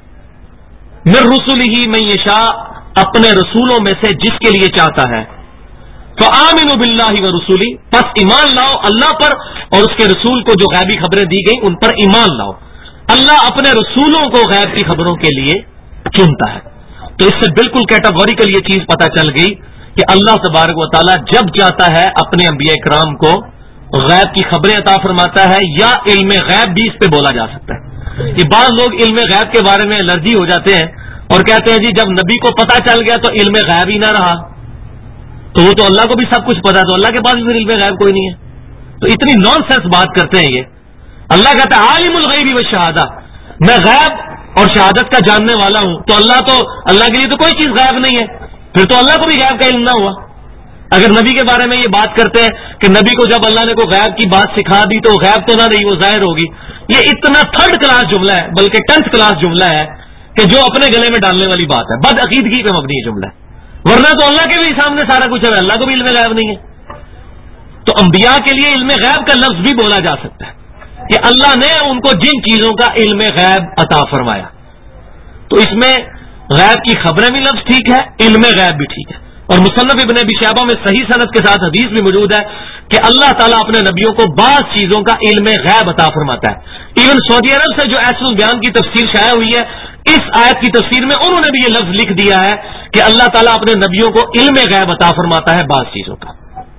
من رسلہ من یشاء، اپنے رسولوں میں سے جس کے لیے چاہتا ہے۔ فآمنوا باللہ ورسولہ، پس ایمان لاؤ اللہ پر اور اس کے رسول کو جو غیبی خبریں دی گئیں ان پر ایمان لاؤ۔ اللہ اپنے رسولوں کو غیب کی خبروں کے لیے چنتا ہے۔ تو اس سے بالکل کیٹاگوریکل یہ چیز پتہ چل گئی کہ اللہ تبارک و تعالیٰ جب چاہتا ہے اپنے انبیاء کرام کو غیب کی خبریں عطا فرماتا ہے، یا علم غیب بھی اس پہ بولا جا سکتا ہے۔ کہ بعض لوگ علم غیب کے بارے میں الرجی ہو جاتے ہیں اور کہتے ہیں جی جب نبی کو پتہ چل گیا تو علم غیب ہی نہ رہا، تو وہ تو اللہ کو بھی سب کچھ پتا، تو اللہ کے پاس بھی پھر علم غیب کوئی نہیں ہے۔ تو اتنی نان سینس بات کرتے ہیں یہ۔ اللہ کہتا ہے عالم الغیب والشہادہ، میں غیب اور شہادت کا جاننے والا ہوں، تو اللہ کے لیے تو کوئی چیز غیب نہیں ہے، پھر تو اللہ کو بھی غیب کا علم نہ ہوا۔ اگر نبی کے بارے میں یہ بات کرتے ہیں کہ نبی کو جب اللہ نے کوئی غیب کی بات سکھا دی تو غیب تو نہ رہی، وہ ظاہر ہوگی، یہ اتنا تھرڈ کلاس جملہ ہے، بلکہ 10th کلاس جملہ ہے کہ جو اپنے گلے میں ڈالنے والی بات ہے، بد عقیدگی پہ مبنی جملہ ہے۔ ورنہ تو اللہ کے بھی سامنے سارا کچھ ہے، اللہ کو بھی علم غیب نہیں ہے۔ تو انبیاء کے لیے علم غیب کا لفظ بھی بولا جا سکتا ہے کہ اللہ نے ان کو جن چیزوں کا علم غیب عطا فرمایا، تو اس میں غیب کی خبریں بھی لفظ ٹھیک ہے، علم غیب بھی ٹھیک ہے۔ اور مصنف ابن ابی شیبہ میں صحیح سند کے ساتھ حدیث بھی موجود ہے کہ اللہ تعالیٰ اپنے نبیوں کو بعض چیزوں کا علم غیب عطا فرماتا ہے۔ ایون سعودی عرب سے جو ایسل البیان کی تفسیر شائع ہوئی ہے، اس آیت کی تفسیر میں انہوں نے بھی یہ لفظ لکھ دیا ہے کہ اللہ تعالیٰ اپنے نبیوں کو علم غیب عطا فرماتا ہے بعض چیزوں کا۔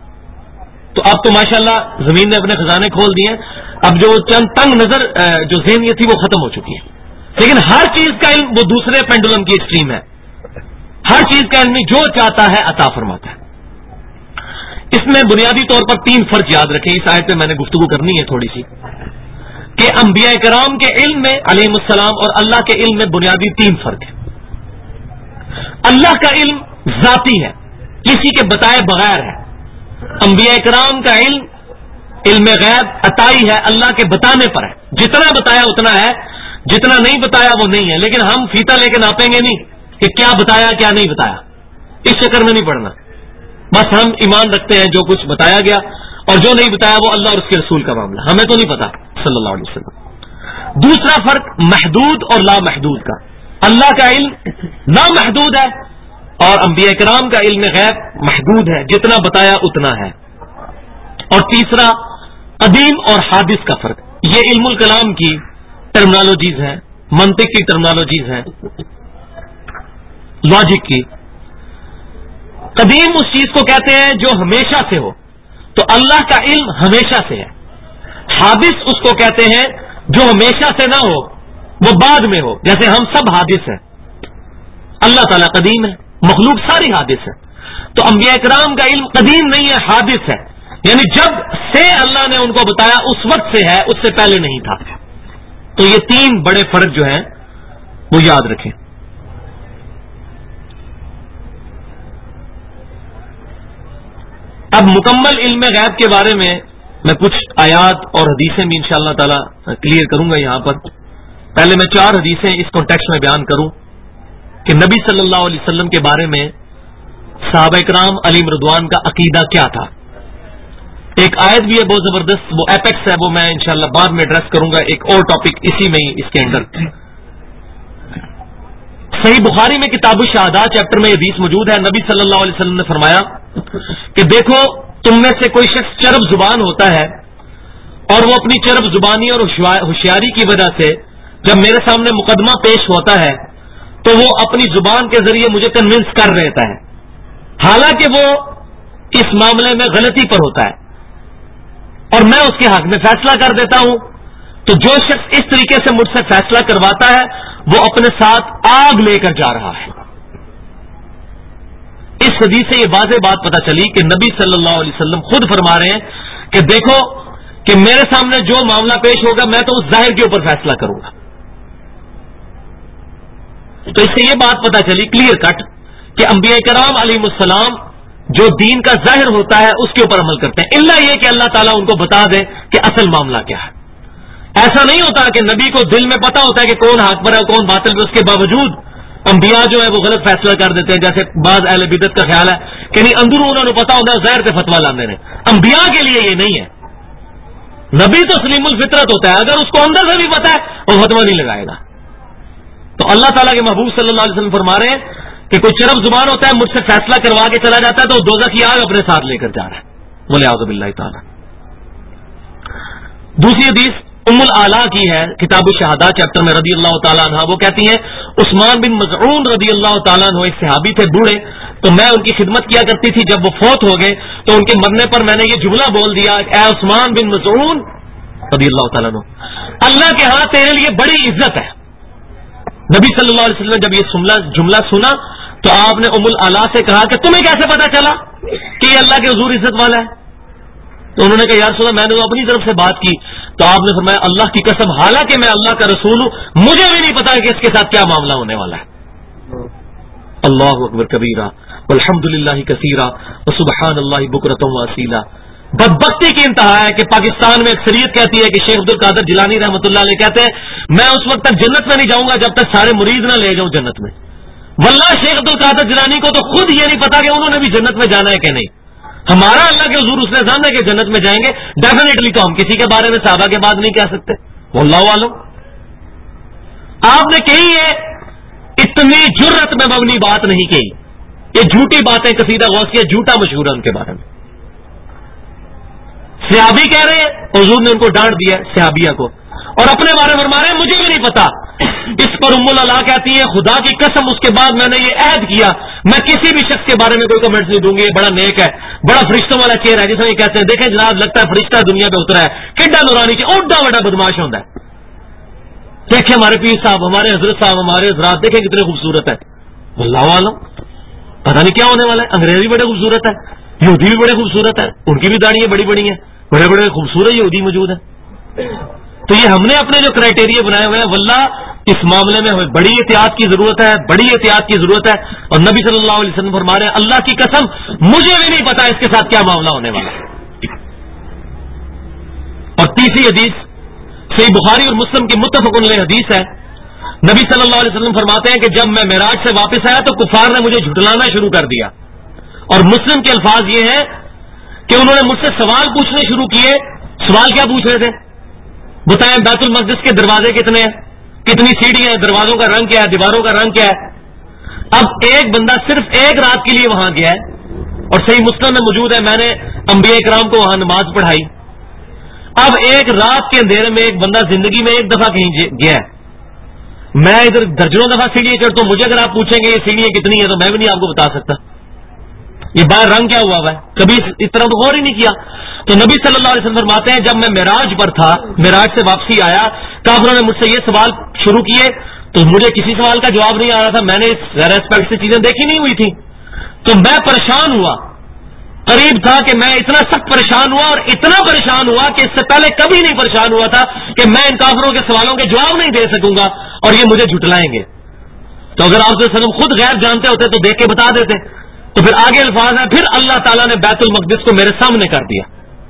تو اب تو ماشاءاللہ زمین نے اپنے خزانے کھول دیے، اب جو چند تنگ نظر جو ذہنیت تھی وہ ختم ہو چکی ہے، لیکن ہر چیز کا علم وہ دوسرے پینڈولم کی ایکسٹریم ہے، ہر چیز کا علم جو چاہتا ہے عطا فرماتا ہے۔ اس میں بنیادی طور پر 3 فرق یاد رکھیں، اس آیت پہ میں نے گفتگو کرنی ہے تھوڑی سی، کہ انبیاء کرام کے علم میں علیہم السلام اور اللہ کے علم میں بنیادی 3 فرق ہے۔ اللہ کا علم ذاتی ہے، کسی کے بتائے بغیر ہے۔ انبیاء کرام کا علم غیب عطائی ہے، اللہ کے بتانے پر ہے، جتنا بتایا اتنا ہے، جتنا نہیں بتایا وہ نہیں ہے۔ لیکن ہم فیتا لے کے ناپیں گے نہیں کہ کیا بتایا کیا نہیں بتایا، اس چکر میں نہیں پڑنا، بس ہم ایمان رکھتے ہیں جو کچھ بتایا گیا، اور جو نہیں بتایا وہ اللہ اور اس کے رسول کا معاملہ، ہمیں تو نہیں پتا صلی اللہ علیہ وسلم۔ دوسرا فرق محدود اور لامحدود کا، اللہ کا علم لامحدود ہے اور انبیاء کرام کا علم غیب محدود ہے، جتنا بتایا اتنا ہے۔ اور تیسرا قدیم اور حادث کا فرق، یہ علم الکلام کی ٹرمنالوجیز ہیں، منطق کی ٹرمنالوجیز ہیں، لاجک کی۔ قدیم اس چیز کو کہتے ہیں جو ہمیشہ سے ہو، تو اللہ کا علم ہمیشہ سے ہے۔ حادث اس کو کہتے ہیں جو ہمیشہ سے نہ ہو، وہ بعد میں ہو، جیسے ہم سب حادث ہیں، اللہ تعالیٰ قدیم ہے، مخلوق ساری حادث ہے۔ تو انبیاء کرام کا علم قدیم نہیں ہے، حادث ہے، یعنی جب سے اللہ نے ان کو بتایا اس وقت سے ہے، اس سے پہلے نہیں تھا۔ تو یہ 3 بڑے فرق جو ہیں وہ یاد رکھیں۔ اب مکمل علم غیب کے بارے میں کچھ آیات اور حدیثیں بھی انشاءاللہ تعالی کلیئر کروں گا یہاں پر۔ پہلے میں 4 حدیثیں اس کانٹیکسٹ میں بیان کروں کہ نبی صلی اللہ علیہ وسلم کے بارے میں صحابہ کرام علیہم رضوان کا عقیدہ کیا تھا۔ ایک آیت بھی ہے بہت زبردست، وہ ایپیکس ہے، وہ میں انشاءاللہ بعد میں ایڈریس کروں گا، ایک اور ٹاپک اسی میں ہی اس کے اندر۔ صحیح بخاری میں کتاب الشہادات چیپٹر میں یہ حدیث موجود ہے، نبی صلی اللہ علیہ وسلم نے فرمایا کہ دیکھو تم میں سے کوئی شخص چرب زبان ہوتا ہے اور وہ اپنی چرب زبانی اور ہوشیاری کی وجہ سے جب میرے سامنے مقدمہ پیش ہوتا ہے تو وہ اپنی زبان کے ذریعے مجھے کنونس کر رہتا ہے، حالانکہ وہ اس معاملے میں غلطی پر ہوتا ہے اور میں اس کے حق میں فیصلہ کر دیتا ہوں۔ تو جو شخص اس طریقے سے مجھ سے فیصلہ کرواتا ہے وہ اپنے ساتھ آگ لے کر جا رہا ہے۔ اس حدیث سے یہ واضح بات پتہ چلی کہ نبی صلی اللہ علیہ وسلم خود فرما رہے ہیں کہ دیکھو کہ میرے سامنے جو معاملہ پیش ہوگا میں تو اس ظاہر کے اوپر فیصلہ کروں گا۔ تو اس سے یہ بات پتہ چلی کلیئر کٹ کہ انبیاء کرام علیہ السلام جو دین کا ظاہر ہوتا ہے اس کے اوپر عمل کرتے ہیں، الا یہ کہ اللہ تعالیٰ ان کو بتا دے کہ اصل معاملہ کیا ہے۔ ایسا نہیں ہوتا کہ نبی کو دل میں پتا ہوتا ہے کہ کون حق پر ہے کون باطل پر، اس کے باوجود انبیاء جو ہے وہ غلط فیصلہ کر دیتے ہیں، جیسے بعض اہل بدعت کا خیال ہے کہ نہیں اندروں انہوں نے پتا ہوتا ہے ظاہر سے فتویٰ لانے نے۔ انبیاء کے لیے یہ نہیں ہے، نبی تو سلیم الفطرت ہوتا ہے، اگر اس کو اندر سے بھی پتا ہے وہ فتویٰ نہیں لگائے گا۔ تو اللہ تعالیٰ کے محبوب صلی اللہ علیہ وسلم فرما رہے ہیں کہ کوئی چرب زبان ہوتا ہے مجھ سے فیصلہ کروا کے چلا جاتا ہے تو وہ دوزخ کی آگ اپنے ساتھ لے کر جا رہا ہے، ولیعوذ باللہ تعالی۔ دوسری حدیث ام العلا کی ہے، کتاب الشہادہ چیپٹر میں، رضی اللہ تعالیٰ عنہ، وہ کہتی ہیں عثمان بن مظعون رضی اللہ تعالیٰ عنہ ایک صحابی تھے بوڑھے، تو میں ان کی خدمت کیا کرتی تھی، جب وہ فوت ہو گئے تو ان کے مرنے پر میں نے یہ جملہ بول دیا، اے عثمان بن مظعون رضی اللہ تعالیٰ عنہ، اللہ کے ہاں تیرے لیے بڑی عزت ہے۔ نبی صلی اللہ علیہ وسلم نے جب یہ جملہ سنا تو آپ نے ام العلا سے کہا کہ تمہیں کیسے پتا چلا کہ یہ اللہ کے حضور عزت والا ہے؟ تو انہوں نے کہا یا رسول اللہ، میں نے تو اپنی طرف سے بات کی، تو آپ نے فرمایا اللہ کی قسم حالانکہ میں اللہ کا رسول ہوں مجھے بھی نہیں پتا کہ اس کے ساتھ کیا معاملہ ہونے والا ہے۔ اللہ اکبر کبیرہ والحمد للہ کثیرہ وسبحان اللہ بکرۃ واصیلا۔ بدبختی کی انتہا ہے کہ پاکستان میں اکثریت کہتی ہے کہ شیخ عبد القادر جیلانی رحمۃ اللہ علیہ کہتے ہیں میں اس وقت تک جنت میں نہیں جاؤں گا جب تک سارے مرید نہ لے جاؤں جنت میں۔ واللہ شیخ عبد القادر جیلانی کو تو خود یہ نہیں پتا کہ انہوں نے بھی جنت میں جانا ہے کہ نہیں۔ ہمارا اللہ کے حضور اس نے جانا ہے کہ جنت میں جائیں گے، ڈیفینیٹلی تو ہم کسی کے بارے میں صحابہ کے بعد نہیں کہہ سکتے، واللہ عالم۔ آپ نے کہی ہے اتنی جرت میں مبنی بات نہیں کہی، یہ جھوٹی باتیں قصیدہ غوثیہ جھوٹا مشہور ہے ان کے بارے میں۔ صحابی کہہ رہے ہیں، حضور نے ان کو ڈانٹ دیا صحابیہ کو، اور اپنے بارے میں فرما رہے ہیں مجھے بھی نہیں پتا۔ اس پر ام العلا کہتی ہے خدا کی قسم اس کے بعد میں نے یہ عہد کیا میں کسی بھی شخص کے بارے میں کوئی کمنٹس نہیں دوں گی، یہ بڑا نیک ہے، بڑا فرشتوں والا چہرہ ہے، جس میں یہ کہتے ہیں دیکھیں جناب لگتا ہے فرشتہ دنیا پہ اترا ہے، کڈا نورانی سے اوڈا بڑا بدماش ہوتا ہے۔ دیکھیں ہمارے پیر صاحب، ہمارے حضرت صاحب، ہمارے حضرات دیکھیں کتنے خوبصورت ہے، اللہ عالم پتہ نہیں کیا ہونے والا ہے۔ انگریزی بڑے خوبصورت ہے، یہودی بھی بڑے خوبصورت ہے، ان کی بھی داڑیاں بڑی بڑی ہیں، بڑے بڑے خوبصورت یہودی موجود ہیں۔ تو یہ ہم نے اپنے جو کرائٹیریا بنائے ہوئے ہیں، واللہ اس معاملے میں ہمیں بڑی احتیاط کی ضرورت ہے، بڑی احتیاط کی ضرورت ہے۔ اور نبی صلی اللہ علیہ وسلم فرما رہے ہیں اللہ کی قسم مجھے بھی نہیں پتا اس کے ساتھ کیا معاملہ ہونے والا ہے۔ اور تیسری حدیث صحیح بخاری اور مسلم کی متفق علیہ حدیث ہے، نبی صلی اللہ علیہ وسلم فرماتے ہیں کہ جب میں معراج سے واپس آیا تو کفار نے مجھے جھٹلانا شروع کر دیا، اور مسلم کے الفاظ یہ ہیں کہ انہوں نے مجھ سے سوال پوچھنے شروع کیے۔ سوال کیا پوچھ رہے تھے؟ بتائیں بیت المقدس کے دروازے کتنے ہیں، کتنی سیڑھیاں ہیں، دروازوں کا رنگ کیا ہے، دیواروں کا رنگ کیا ہے۔ اب ایک بندہ صرف ایک رات کے لیے وہاں گیا ہے، اور صحیح مسلم میں موجود ہے میں نے انبیاء کرام کو وہاں نماز پڑھائی۔ اب ایک رات کے اندھیرے میں ایک بندہ زندگی میں ایک دفعہ کہیں گیا ہے، میں ادھر درجنوں دفعہ سیڑھیاں چڑھتا ہوں، مجھے اگر آپ پوچھیں گے یہ سیڑھیاں کتنی ہیں تو میں بھی نہیں آپ کو بتا سکتا، یہ باہر رنگ کیا ہوا ہے، کبھی اس طرح تو غور ہی نہیں کیا۔ تو نبی صلی اللہ علیہ وسلم فرماتے ہیں جب میں معراج پر تھا، معراج سے واپسی آیا، کافروں نے مجھ سے یہ سوال شروع کیے تو مجھے کسی سوال کا جواب نہیں آ رہا تھا، میں نے اس ریسپیکٹ سے چیزیں دیکھی نہیں ہوئی تھی، تو میں پریشان ہوا، قریب تھا کہ میں اتنا سخت پریشان ہوا، اور اتنا پریشان ہوا کہ اس سے پہلے کبھی نہیں پریشان ہوا تھا کہ میں ان کافروں کے سوالوں کے جواب نہیں دے سکوں گا اور یہ مجھے جھٹلائیں گے۔ تو اگر آپ صلی اللہ علیہ وسلم خود غیب جانتے ہوتے تو دیکھ کے بتا دیتے۔ تو پھر آگے الفاظ ہیں پھر اللہ تعالیٰ نے بیت المقدس کو میرے سامنے کر دیا،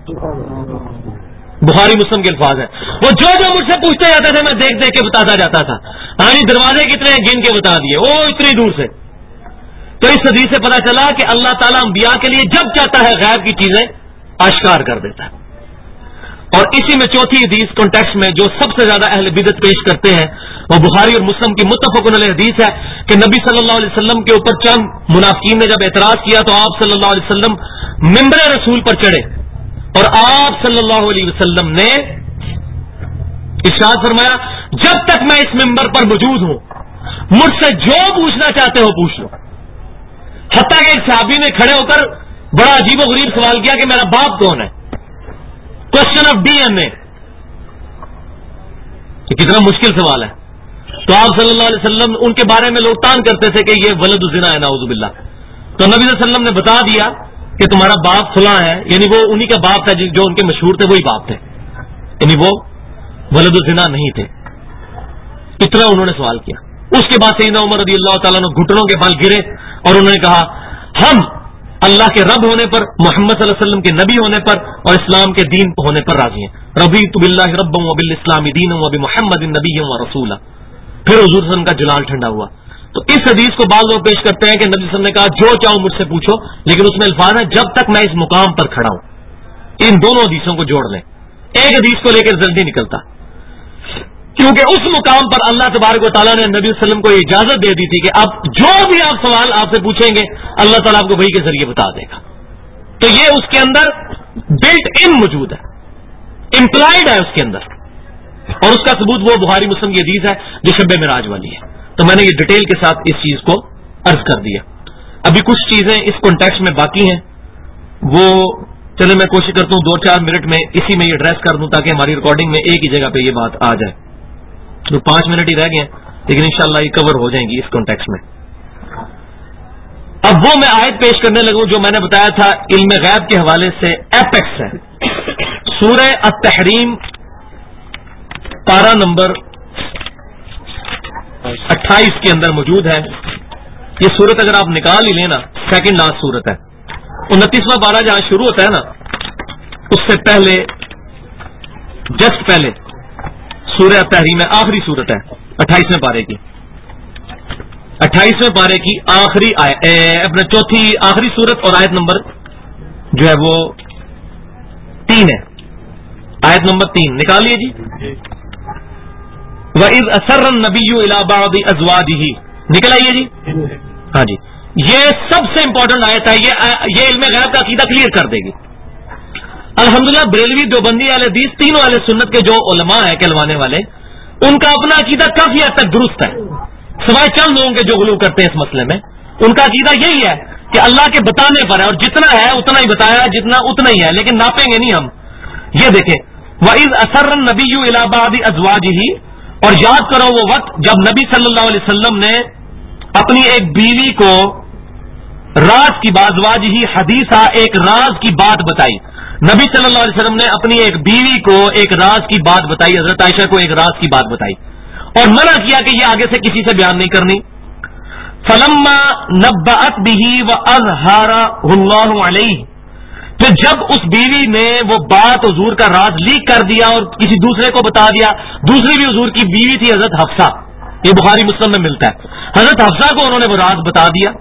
بخاری مسلم کے الفاظ ہیں۔ وہ جو مجھ سے پوچھتے جاتے تھے میں دیکھ دیکھ کے بتاتا جاتا تھا، ہاں جی دروازے کتنے ہیں گن کے بتا دیے، وہ اتنی دور سے۔ تو اس حدیث سے پتا چلا کہ اللہ تعالیٰ انبیاء کے لیے جب چاہتا ہے غیب کی چیزیں آشکار کر دیتا ہے۔ اور اسی میں چوتھی حدیث کانٹیکسٹ میں جو سب سے زیادہ اہل بدعت پیش کرتے ہیں وہ بخاری اور مسلم کی متفق علیہ حدیث ہے کہ نبی صلی اللہ علیہ وسلم کے اوپر چند منافقین نے جب اعتراض کیا تو آپ صلی اللہ علیہ وسلم منبر رسول پر چڑھے، اور آپ صلی اللہ علیہ وسلم نے ارشاد فرمایا جب تک میں اس منبر پر موجود ہوں مجھ سے جو پوچھنا چاہتے ہو پوچھ لو۔ حتیٰ کہ ایک صحابی نے کھڑے ہو کر بڑا عجیب و غریب سوال کیا کہ میرا باپ کون ہے، question of D N A, کتنا مشکل سوال ہے۔ تو آپ صلی اللہ علیہ وسلم ان کے بارے میں لوگ تان کرتے تھے کہ یہ ولد الزنا ہے نعوذ باللہ، تو نبی صلی اللہ علیہ وسلم نے بتا دیا کہ تمہارا باپ فلاں ہے، یعنی وہ انہی کا باپ تھا جو ان کے مشہور تھے وہی باپ تھے، یعنی وہ ولد الزنا نہیں تھے۔ اتنا انہوں نے سوال کیا۔ اس کے بعد سیدنا عمر رضی اللہ تعالیٰ عنہ گھٹنوں کے بل گرے اور انہوں نے کہا ہم اللہ کے رب ہونے پر، محمد صلی اللہ علیہ وسلم کے نبی ہونے پر اور اسلام کے دین ہونے پر راضی ہیں۔ رضیت باللہ ربا وبالاسلام دینا وبمحمد نبیا ورسولا۔ پھر حضور صلی اللہ علیہ وسلم کا جلال ٹھنڈا ہوا۔ تو اس حدیث کو بعض لوگ پیش کرتے ہیں کہ نبی صلی اللہ علیہ وسلم نے کہا جو چاہو مجھ سے پوچھو، لیکن اس میں الفاظ ہے جب تک میں اس مقام پر کھڑا ہوں۔ ان دونوں حدیثوں کو جوڑ لیں، ایک حدیث کو لے کر جلدی نکلتا کیونکہ اس مقام پر اللہ تبارک و تعالیٰ نے نبی صلی اللہ علیہ وسلم کو اجازت دے دی تھی کہ اب جو بھی آپ سوال آپ سے پوچھیں گے اللہ تعالیٰ آپ کو وحی کے ذریعے بتا دے گا. تو یہ اس کے اندر بلٹ ان موجود ہے, امپلائڈ ہے اس کے اندر, اور اس کا ثبوت وہ بخاری مسلم کی حدیث ہے جو شب معراج والی ہے. تو میں نے یہ ڈیٹیل کے ساتھ اس چیز کو عرض کر دیا. ابھی کچھ چیزیں اس کانٹیکسٹ میں باقی ہیں, وہ چلے میں کوشش کرتا ہوں 2-4 منٹ میں اسی میں یہ ایڈریس کر دوں تاکہ ہماری ریکارڈنگ میں ایک ہی جگہ پہ یہ بات آ جائے. تو 5 منٹ ہی رہ گئے ہیں لیکن انشاءاللہ یہ کور ہو جائیں گی اس کانٹیکسٹ میں. اب وہ میں آیت پیش کرنے لگوں جو میں نے بتایا تھا علم غیب کے حوالے سے ایپیکس ہے. سورہ التحریم پارہ نمبر 28 کے اندر موجود ہے. یہ سورت اگر آپ نکال ہی لیں نا, سیکنڈ لاسٹ سورت ہے. 29واں پارہ جہاں شروع ہوتا ہے نا, اس سے پہلے جسٹ پہلے سورہ التحریم آخری سورت ہے 28ویں پارے کی. 28ویں پارے کی آخری اپنے چوتھی آخری سورت اور آیت نمبر جو ہے وہ 3 ہے. آیت نمبر 3 نکالیے جی. وَإِذْ أَسَرَّ النَّبِيُّ إِلَىٰ بَعْضِ أَزْوَاجِهِ نکل آئیے جی. ہاں جی, یہ سب سے امپورٹنٹ آیت ہے. یہ علم غیب کا عقیدہ کلیئر کر دے گی. الحمدللہ بریلوی دیوبندی اہل حدیث تینوں اہل سنت کے جو علماء ہیں کہلوانے والے, ان کا اپنا عقیدہ کافی حد تک درست ہے, سوائے چند لوگوں کے جو غلو کرتے ہیں اس مسئلے میں. ان کا عقیدہ یہی ہے کہ اللہ کے بتانے پر ہے, اور جتنا ہے اتنا ہی بتایا, جتنا اتنا ہی ہے, لیکن ناپیں گے نہیں ہم. یہ دیکھیں وَإِذْ أَسَرَّ النَّبِيُّ إِلَىٰ بَعْضِ أَزْوَاجِهِ, اور یاد کرو وہ وقت جب نبی صلی اللہ علیہ وسلم نے اپنی ایک بیوی کو راز کی بات, ازواجہ حدیثہ, ایک راز کی بات بتائی. نبی صلی اللہ علیہ وسلم نے اپنی ایک بیوی کو ایک راز کی بات بتائی, حضرت عائشہ کو ایک راز کی بات بتائی, اور منع کیا کہ یہ آگے سے کسی سے بیان نہیں کرنی. فَلَمَّا نَبَّأَتْ بِهِ وَأَظْهَرَهُ اللَّهُ عَلَيْهِ, پھر جب اس بیوی نے وہ بات حضور کا راز لیک کر دیا اور کسی دوسرے کو بتا دیا, دوسری بھی حضور کی بیوی تھی حضرت حفصہ, یہ بخاری مسلم میں ملتا ہے. حضرت حفصہ کو انہوں نے وہ راز بتا دیا.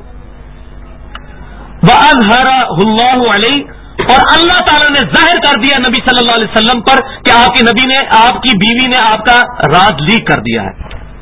وَأَظْهَرَهُ اللَّهُ عَلَيْهِ, اور اللہ تعالیٰ نے ظاہر کر دیا نبی صلی اللہ علیہ وسلم پر کہ آپ کے نبی نے, آپ کی بیوی نے آپ کا راز لیک کر دیا ہے.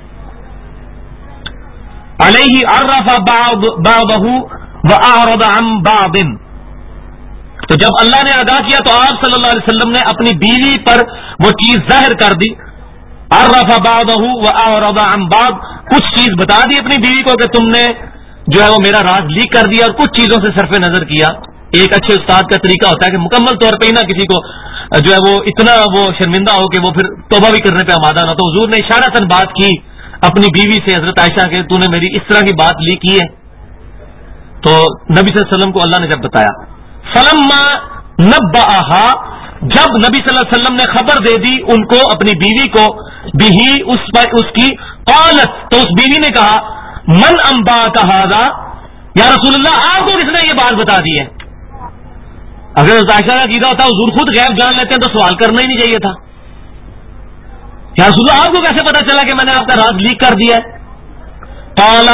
عَلَيْهِ عَرَّفَ بَعْضَهُ وَأَعْرَضَ عَنْ بَعْضٍ, تو جب اللہ نے آگاہ کیا تو آپ صلی اللہ علیہ وسلم نے اپنی بیوی پر وہ چیز ظاہر کر دی. عرف بعضه واعرض عن بعض, کچھ چیز بتا دی اپنی بیوی کو کہ تم نے جو ہے وہ میرا راز لیک کر دیا, اور کچھ چیزوں سے صرف نظر کیا. ایک اچھے استاد کا طریقہ ہوتا ہے کہ مکمل طور پہ ہی نہ کسی کو جو ہے وہ اتنا وہ شرمندہ ہو کہ وہ پھر توبہ بھی کرنے پہ آمادہ نہ. تو حضور نے اشارتاً بات کی اپنی بیوی سے حضرت عائشہ کہ تو نے میری اس طرح کی بات لی کی ہے. تو نبی صلی اللہ علیہ وسلم کو اللہ نے جب بتایا, فلما نبأها, جب نبی صلی اللہ علیہ وسلم نے خبر دے دی ان کو, اپنی بیوی کو, بھی اس کی, قالت, تو اس بیوی نے کہا, من انباک ھذا, یا رسول اللہ آپ کو کس نے یہ بات بتا دی ہے. اگر عائشہ کا عقیدہ ہوتا حضور خود غیب جان لیتے ہیں تو سوال کرنا ہی نہیں چاہیے تھا. یا رسول اللہ آپ کو کیسے پتا چلا کہ میں نے آپ کا راز لیک کر دیا ہے. قال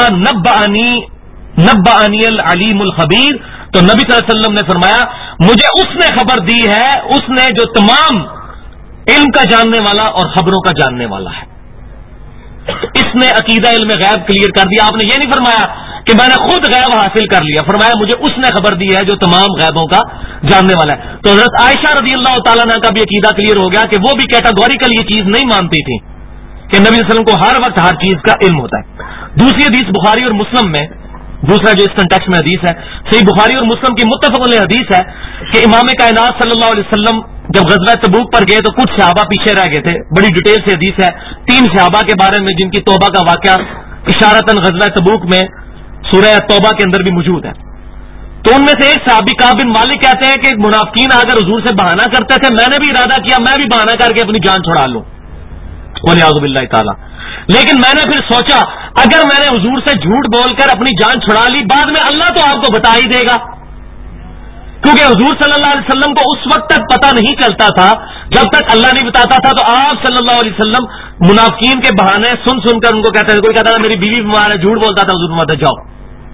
نبأنی العلیم الخبیر, تو نبی صلی اللہ علیہ وسلم نے فرمایا مجھے اس نے خبر دی ہے, اس نے جو تمام علم کا جاننے والا اور خبروں کا جاننے والا ہے. اس نے عقیدہ علم غیب کلیئر کر دیا. آپ نے یہ نہیں فرمایا کہ میں نے خود غیب حاصل کر لیا, فرمایا مجھے اس نے خبر دی ہے جو تمام غیبوں کا جاننے والا ہے. تو حضرت عائشہ رضی اللہ تعالیٰ عنہ کا بھی عقیدہ کلیئر ہو گیا کہ وہ بھی کیٹاگوریکل یہ چیز نہیں مانتی تھی کہ نبی صلی اللہ علیہ وسلم کو ہر وقت ہر چیز کا علم ہوتا ہے. دوسری حدیث بخاری اور مسلم میں, دوسرا جو اس کنٹیکسٹ میں حدیث ہے, صحیح بخاری اور مسلم کی متفق علیہ حدیث ہے کہ امام کائنات صلی اللہ علیہ وسلم جب غزوہ تبوک پر گئے تو کچھ صحابہ پیچھے رہ گئے تھے. بڑی ڈیٹیل سے حدیث ہے 3 صحابہ کے بارے میں جن کی توبہ کا واقعہ اشارتاً غزوہ تبوک میں سورہ توبہ کے اندر بھی موجود ہے. تو ان میں سے ایک صحابی کعب بن مالک کہتے ہیں کہ منافقین اگر حضور سے بہانہ کرتے تھے, میں نے بھی ارادہ کیا میں بھی بہانہ کر کے اپنی جان چھڑا لوں, والعیاذ باللہ تعالی. لیکن میں نے پھر سوچا اگر میں نے حضور سے جھوٹ بول کر اپنی جان چھڑا لی, بعد میں اللہ تو آپ کو بتا ہی دے گا, کیونکہ حضور صلی اللہ علیہ وسلم کو اس وقت تک پتہ نہیں چلتا تھا جب تک اللہ نہیں بتاتا تھا. تو آپ صلی اللہ علیہ وسلم منافقین کے بہانے سن سن کر ان کو کہتے تھے, کوئی کہتا تھا میری بیوی بیمار ہے, جھوٹ بولتا تھا, حضور فرماتے جاؤ.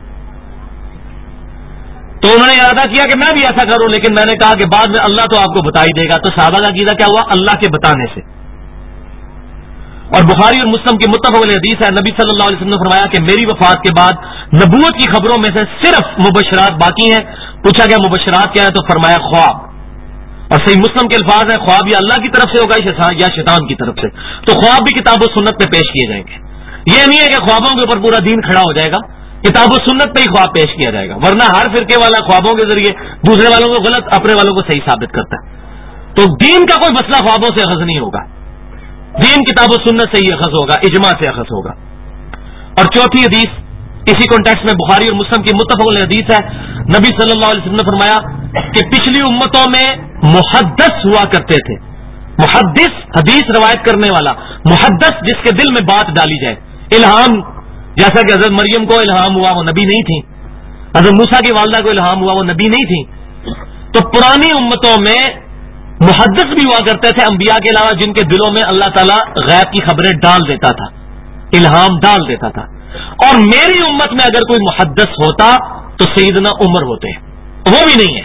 تو انہوں نے ارادہ کیا کہ میں بھی ایسا کروں, لیکن میں نے کہا کہ بعد میں اللہ تو آپ کو بتا ہی دے گا. تو صحابہ کا عقیدہ کیا ہوا, اللہ کے بتانے سے. اور بخاری اور مسلم کی متفق علیہ حدیث ہے، نبی صلی اللہ علیہ وسلم نے فرمایا کہ میری وفات کے بعد نبوت کی خبروں میں سے صرف مبشرات باقی ہیں۔ پوچھا گیا مبشرات کیا ہے، تو فرمایا خواب۔ اور صحیح مسلم کے الفاظ ہیں خواب یا اللہ کی طرف سے ہوگا یا شیطان کی طرف سے، تو خواب بھی کتاب و سنت میں پیش کیے جائیں گے۔ یہ نہیں ہے کہ خوابوں کے اوپر پورا دین کھڑا ہو جائے گا، کتاب و سنت پہ ہی خواب پیش کیا جائے گا، ورنہ ہر فرقے والا خوابوں کے ذریعے دوسرے والوں کو غلط اپنے والوں کو صحیح ثابت کرتا ہے۔ تو دین کا کوئی مسئلہ خوابوں سے اخذ نہیں ہوگا، دین کتاب و سنت سے ہی اخذ ہوگا، اجماع سے اخذ ہوگا۔ اور چوتھی حدیث اسی کانٹیکسٹ میں بخاری اور مسلم کی متفق علیہ حدیث ہے، نبی صلی اللہ علیہ وسلم نے فرمایا کہ پچھلی امتوں میں محدث ہوا کرتے تھے۔ محدث حدیث روایت کرنے والا، محدث جس کے دل میں بات ڈالی جائے، الہام، جیسا کہ حضرت مریم کو الہام ہوا وہ نبی نہیں تھی، حضرت موسیٰ کی والدہ کو الہام ہوا وہ نبی نہیں تھی۔ تو پرانی امتوں میں محدث بھی ہوا کرتے تھے انبیاء کے علاوہ، جن کے دلوں میں اللہ تعالیٰ غیب کی خبریں ڈال دیتا تھا، الہام ڈال دیتا تھا۔ اور میری امت میں اگر کوئی محدث ہوتا تو سیدنا عمر ہوتے، وہ بھی نہیں ہے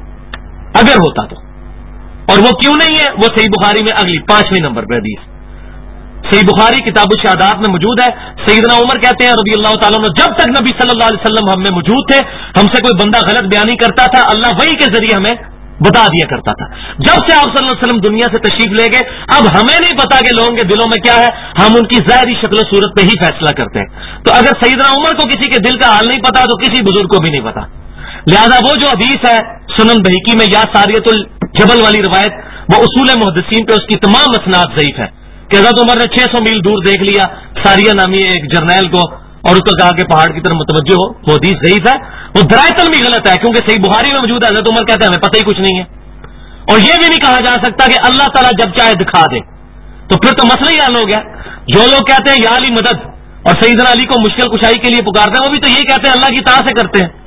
اگر ہوتا تو۔ اور وہ کیوں نہیں ہے؟ وہ صحیح بخاری میں اگلی 5ویں نمبر پر حدیث، صحیح بخاری کتاب الشہادات میں موجود ہے۔ سیدنا عمر کہتے ہیں رضی اللہ تعالیٰ عنہ، جب تک نبی صلی اللہ علیہ وسلم ہم میں موجود تھے، ہم سے کوئی بندہ غلط بیانی کرتا تھا، اللہ وحی کے ذریعے ہمیں بتا دیا کرتا تھا۔ جب سے آپ صلی اللہ علیہ وسلم دنیا سے تشریف لے گئے، اب ہمیں نہیں پتا کہ لوگوں کے دلوں میں کیا ہے، ہم ان کی ظاہری شکل و صورت پہ ہی فیصلہ کرتے ہیں۔ تو اگر سیدنا عمر کو کسی کے دل کا حال نہیں پتا تو کسی بزرگ کو بھی نہیں پتا۔ لہذا وہ جو حدیث ہے سنن بہیقی میں یا ساریۃ الجبل والی روایت، وہ اصول محدثین پہ اس کی تمام اسناد ضعیف ہے کہ حضرت عمر نے 600 میل دور دیکھ لیا ساریہ نامی ایک جرنیل کو اور اس کو کہا کہ پہاڑ کی طرف متوجہ ہو، وہ حدیث ضعیف ہے، وہ درائتن بھی غلط ہے، کیونکہ صحیح بخاری میں موجود ہے، حضرت عمر کہتے ہیں ہمیں پتہ ہی کچھ نہیں ہے۔ اور یہ بھی نہیں کہا جا سکتا کہ اللہ تعالیٰ جب چاہے دکھا دے، تو پھر تو مسئلہ ہی حل ہو گیا۔ جو لوگ کہتے ہیں یا علی مدد اور سیدنا علی کو مشکل کشائی کے لیے پکارتے ہیں، وہ بھی تو یہی کہتے ہیں اللہ کی اطاعت سے کرتے ہیں،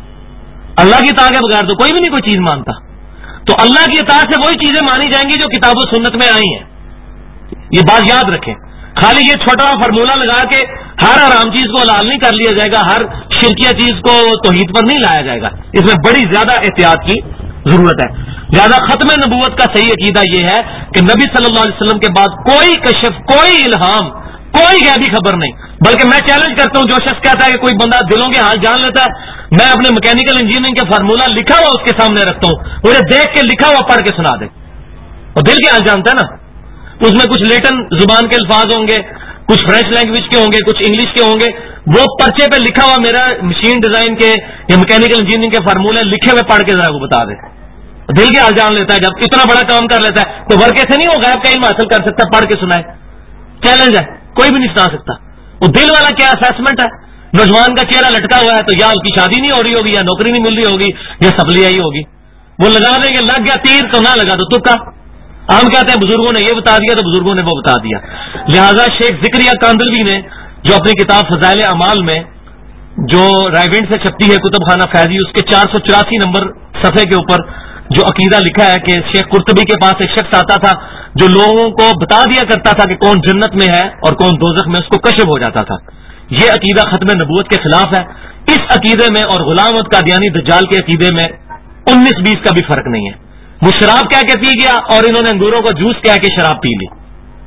اللہ کی اطاعت کے بغیر تو کوئی بھی نہیں کوئی چیز مانتا۔ تو اللہ کی اطاعت سے وہی چیزیں مانی جائیں گی جو کتاب و سنت میں آئی ہیں، یہ بات یاد رکھیں۔ خالی یہ چھوٹا فارمولہ لگا کے ہر حرام چیز کو حلال نہیں کر لیا جائے گا، ہر شرکیہ چیز کو توحید پر نہیں لایا جائے گا، اس میں بڑی زیادہ احتیاط کی ضرورت ہے۔ لہذا ختم نبوت کا صحیح عقیدہ یہ ہے کہ نبی صلی اللہ علیہ وسلم کے بعد کوئی کشف، کوئی الہام، کوئی غیبی خبر نہیں۔ بلکہ میں چیلنج کرتا ہوں، جو شخص کہتا ہے کہ کوئی بندہ دلوں کے حال جان لیتا ہے، میں اپنے میکینیکل انجینئرنگ کا فارمولہ لکھا ہوا اس کے سامنے رکھتا ہوں، مجھے دیکھ کے لکھا ہوا پڑھ کے سنا دے، اور دل کے حال جانتا ہے نا، اس میں کچھ لیٹن زبان کے الفاظ ہوں گے، کچھ فرینچ لینگویج کے ہوں گے، کچھ انگلش کے ہوں گے، وہ پرچے پہ لکھا ہوا میرا مشین ڈیزائن کے یا میکینیکل انجینئرنگ کے فارمولے لکھے ہوئے پڑھ کے ذرا وہ بتا دے، دل کے حال جان لیتا ہے۔ جب اتنا بڑا کام کر لیتا ہے تو ورکے سے نہیں وہ غیب کا علم حاصل کر سکتا، پڑھ کے سنائے، چیلنج ہے، کوئی بھی نہیں سنا سکتا۔ وہ دل والا کیا اسیسمنٹ ہے؟ نوجوان کا چہرہ لٹکا ہوا ہے تو یا اس کی شادی نہیں ہو رہی ہوگی، یا نوکری نہیں مل رہی ہوگی، یا سپلی آئی ہوگی، وہ لگا دیں گے، لگ گیا تیر تو نہ لگا تو تکا۔ ہم کہتے ہیں بزرگوں نے یہ بتا دیا تو بزرگوں نے وہ بتا دیا۔ لہذا شیخ ذکریہ کاندلوی نے جو اپنی کتاب فضائل اعمال میں جو رائے سے چھپتی ہے کتب خانہ فیضی، اس کے 484 نمبر صفحے کے اوپر جو عقیدہ لکھا ہے کہ شیخ قرطبی کے پاس ایک شخص آتا تھا جو لوگوں کو بتا دیا کرتا تھا کہ کون جنت میں ہے اور کون دوزخ میں، اس کو کشف ہو جاتا تھا۔ یہ عقیدہ ختم نبوت کے خلاف ہے۔ اس عقیدے میں اور غلام احمد قادیانی دجال کے عقیدے میں 19-20 کا بھی فرق نہیں ہے۔ وہ شراب کہہ کے پی گیا اور انہوں نے انگوروں کا جوس کہہ کے شراب پی لی،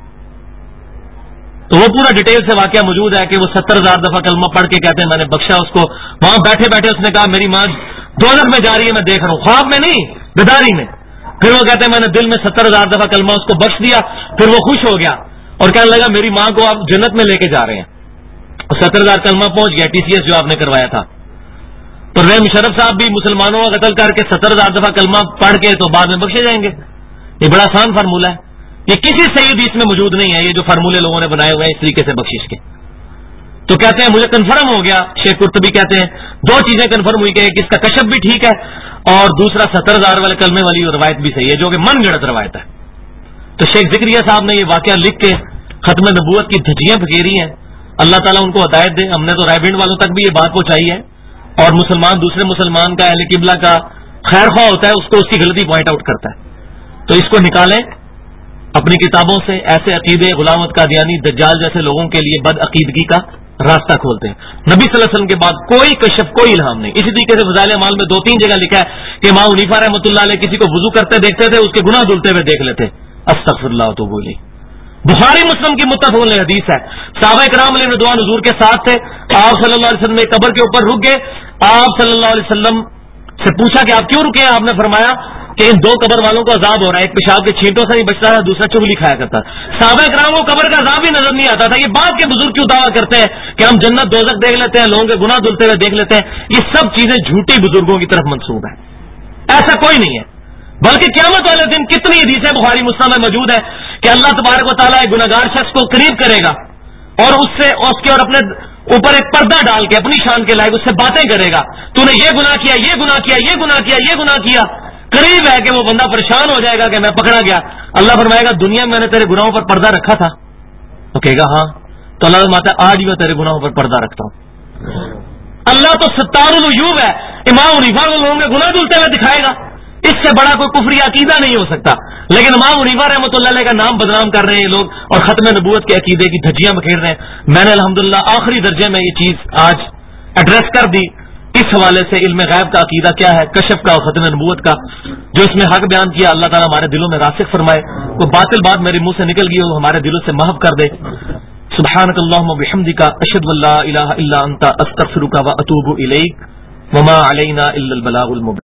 تو وہ پورا ڈیٹیل سے واقعہ موجود ہے کہ وہ 70,000 دفعہ کلمہ پڑھ کے کہتے ہیں میں نے بخشا اس کو، وہاں بیٹھے بیٹھے اس نے کہا میری ماں دوزخ میں جا رہی ہے، میں دیکھ رہا ہوں، خواب میں نہیں، بیداری میں۔ پھر وہ کہتے ہیں میں نے دل میں 70,000 دفعہ کلمہ اس کو بخش دیا، پھر وہ خوش ہو گیا اور کہنے لگا میری ماں کو آپ جنت میں لے کے جا رہے ہیں، اور 70,000 کلمہ پہنچ گیا، TCS جو آپ نے کروایا تھا۔ پرویز مشرف صاحب بھی مسلمانوں کا قتل کر کے 70,000 دفعہ کلمہ پڑھ کے تو بعد میں بخشے جائیں گے۔ یہ بڑا آسان فارمولہ ہے، یہ کسی صحیح حدیث میں موجود نہیں ہے، یہ جو فارمولے لوگوں نے بنائے ہوئے ہیں اس طریقے سے بخشش کے۔ تو کہتے ہیں مجھے کنفرم ہو گیا، شیخ قرطبی کہتے ہیں 2 چیزیں کنفرم ہوئی کہ ایک اس کا کشف بھی ٹھیک ہے اور دوسرا 70,000 والے کلمے والی روایت بھی صحیح ہے، جو کہ من گڑت روایت ہے۔ تو شیخ ذکریہ صاحب نے یہ واقعہ لکھ کے ختم نبوت کی دھجیاں پھکیری ہیں، اللہ تعالیٰ ان کو ہدایت دے۔ ہم نے تو رائے بینڈ والوں تک بھی یہ بات پہنچائی ہے، اور مسلمان دوسرے مسلمان کا اہل قبلہ کا خیر خواہ ہوتا ہے، اس کو اس کی غلطی پوائنٹ آؤٹ کرتا ہے، تو اس کو نکالیں اپنی کتابوں سے۔ ایسے عقیدے غلام احمد قادیانی دجال جیسے لوگوں کے لیے بد عقیدگی کا راستہ کھولتے ہیں۔ نبی صلی اللہ علیہ وسلم کے بعد کوئی کشف، کوئی الہام نہیں۔ اسی طریقے سے فضائل اعمال میں 2-3 جگہ لکھا ہے کہ امام حنیفہ رحمۃ اللہ علیہ کسی کو وضو کرتے دیکھتے تھے، اس کے گناہ دھلتے ہوئے دیکھ لیتے، استغفر اللہ تو بولی، بخاری مسلم کی متفق علیہ حدیث ہے. صحابہ کرام علیہ رضوان حضور کے ساتھ تھے. آپ صلی اللہ علیہ وسلم ایک قبر کے اوپر رک گئے. آپ صلی اللہ علیہ وسلم سے پوچھا کہ آپ کیوں رکے ہیں؟ آپ نے فرمایا کہ ان دو قبر والوں کو عذاب ہو رہا ہے، ایک پیشاب کے چھینٹوں سے نہیں بچتا تھا، دوسرا چغلی کھایا کرتا. صحابہ کرام کو قبر کا عذاب بھی نظر نہیں آتا تھا. یہ بات کے بزرگ کیوں دعویٰ کرتے ہیں کہ ہم جنت دوزخ دیکھ لیتے ہیں، لوگوں کے گناہ دھلتے ہوئے دیکھ لیتے ہیں؟ یہ سب چیزیں جھوٹی بزرگوں کی طرف منسوب ہیں. ایسا کوئی نہیں ہے. بلکہ قیامت والے دن کتنی حدیثیں بخاری مسلم میں موجود ہے کہ اللہ تبارک و تعالیٰ ایک گناہگار شخص کو قریب کرے گا اور اس سے اس کے اور اپنے اوپر ایک پردہ ڈال کے اپنی شان کے لائق اس سے باتیں کرے گا. تو نے یہ گناہ کیا، یہ گناہ کیا، یہ گناہ کیا، یہ گناہ کیا. قریب ہے کہ وہ بندہ پریشان ہو جائے گا کہ میں پکڑا گیا. اللہ فرمائے گا دنیا میں نے تیرے گناہوں پر پردہ رکھا تھا؟ تو کہے گا ہاں. تو اللہ فرماتا ہے آج میں تیرے گناہوں پر پردہ رکھتا ہوں. اللہ تو ستار العیوب ہے. امام حنیفہ کو لوگوں کے گناہ دھلتے ہوئے دکھائے گا. اس سے بڑا کوئی کفری عقیدہ نہیں ہو سکتا. لیکن امام حنیفہ رحمۃ اللہ علیہ کا نام بدنام کر رہے ہیں لوگ اور ختم نبوت کے عقیدے کی دھجیاں بکھیر رہے ہیں. میں نے الحمدللہ آخری درجے میں یہ چیز آج ایڈریس کر دی. اس حوالے سے علم غیب کا عقیدہ کیا ہے، کشف کا اور ختم نبوت کا، جو اس میں حق بیان کیا اللہ تعالیٰ ہمارے دلوں میں راسخ فرمائے. کوئی باطل بات میرے منہ سے نکل گئی ہو ہمارے دلوں سے محو کر دے. سبحانک اللہم وبحمدک اشہد ان لا الہ الا انت استغفرک واتوب الیک وما علینا الا البلاغ المبین.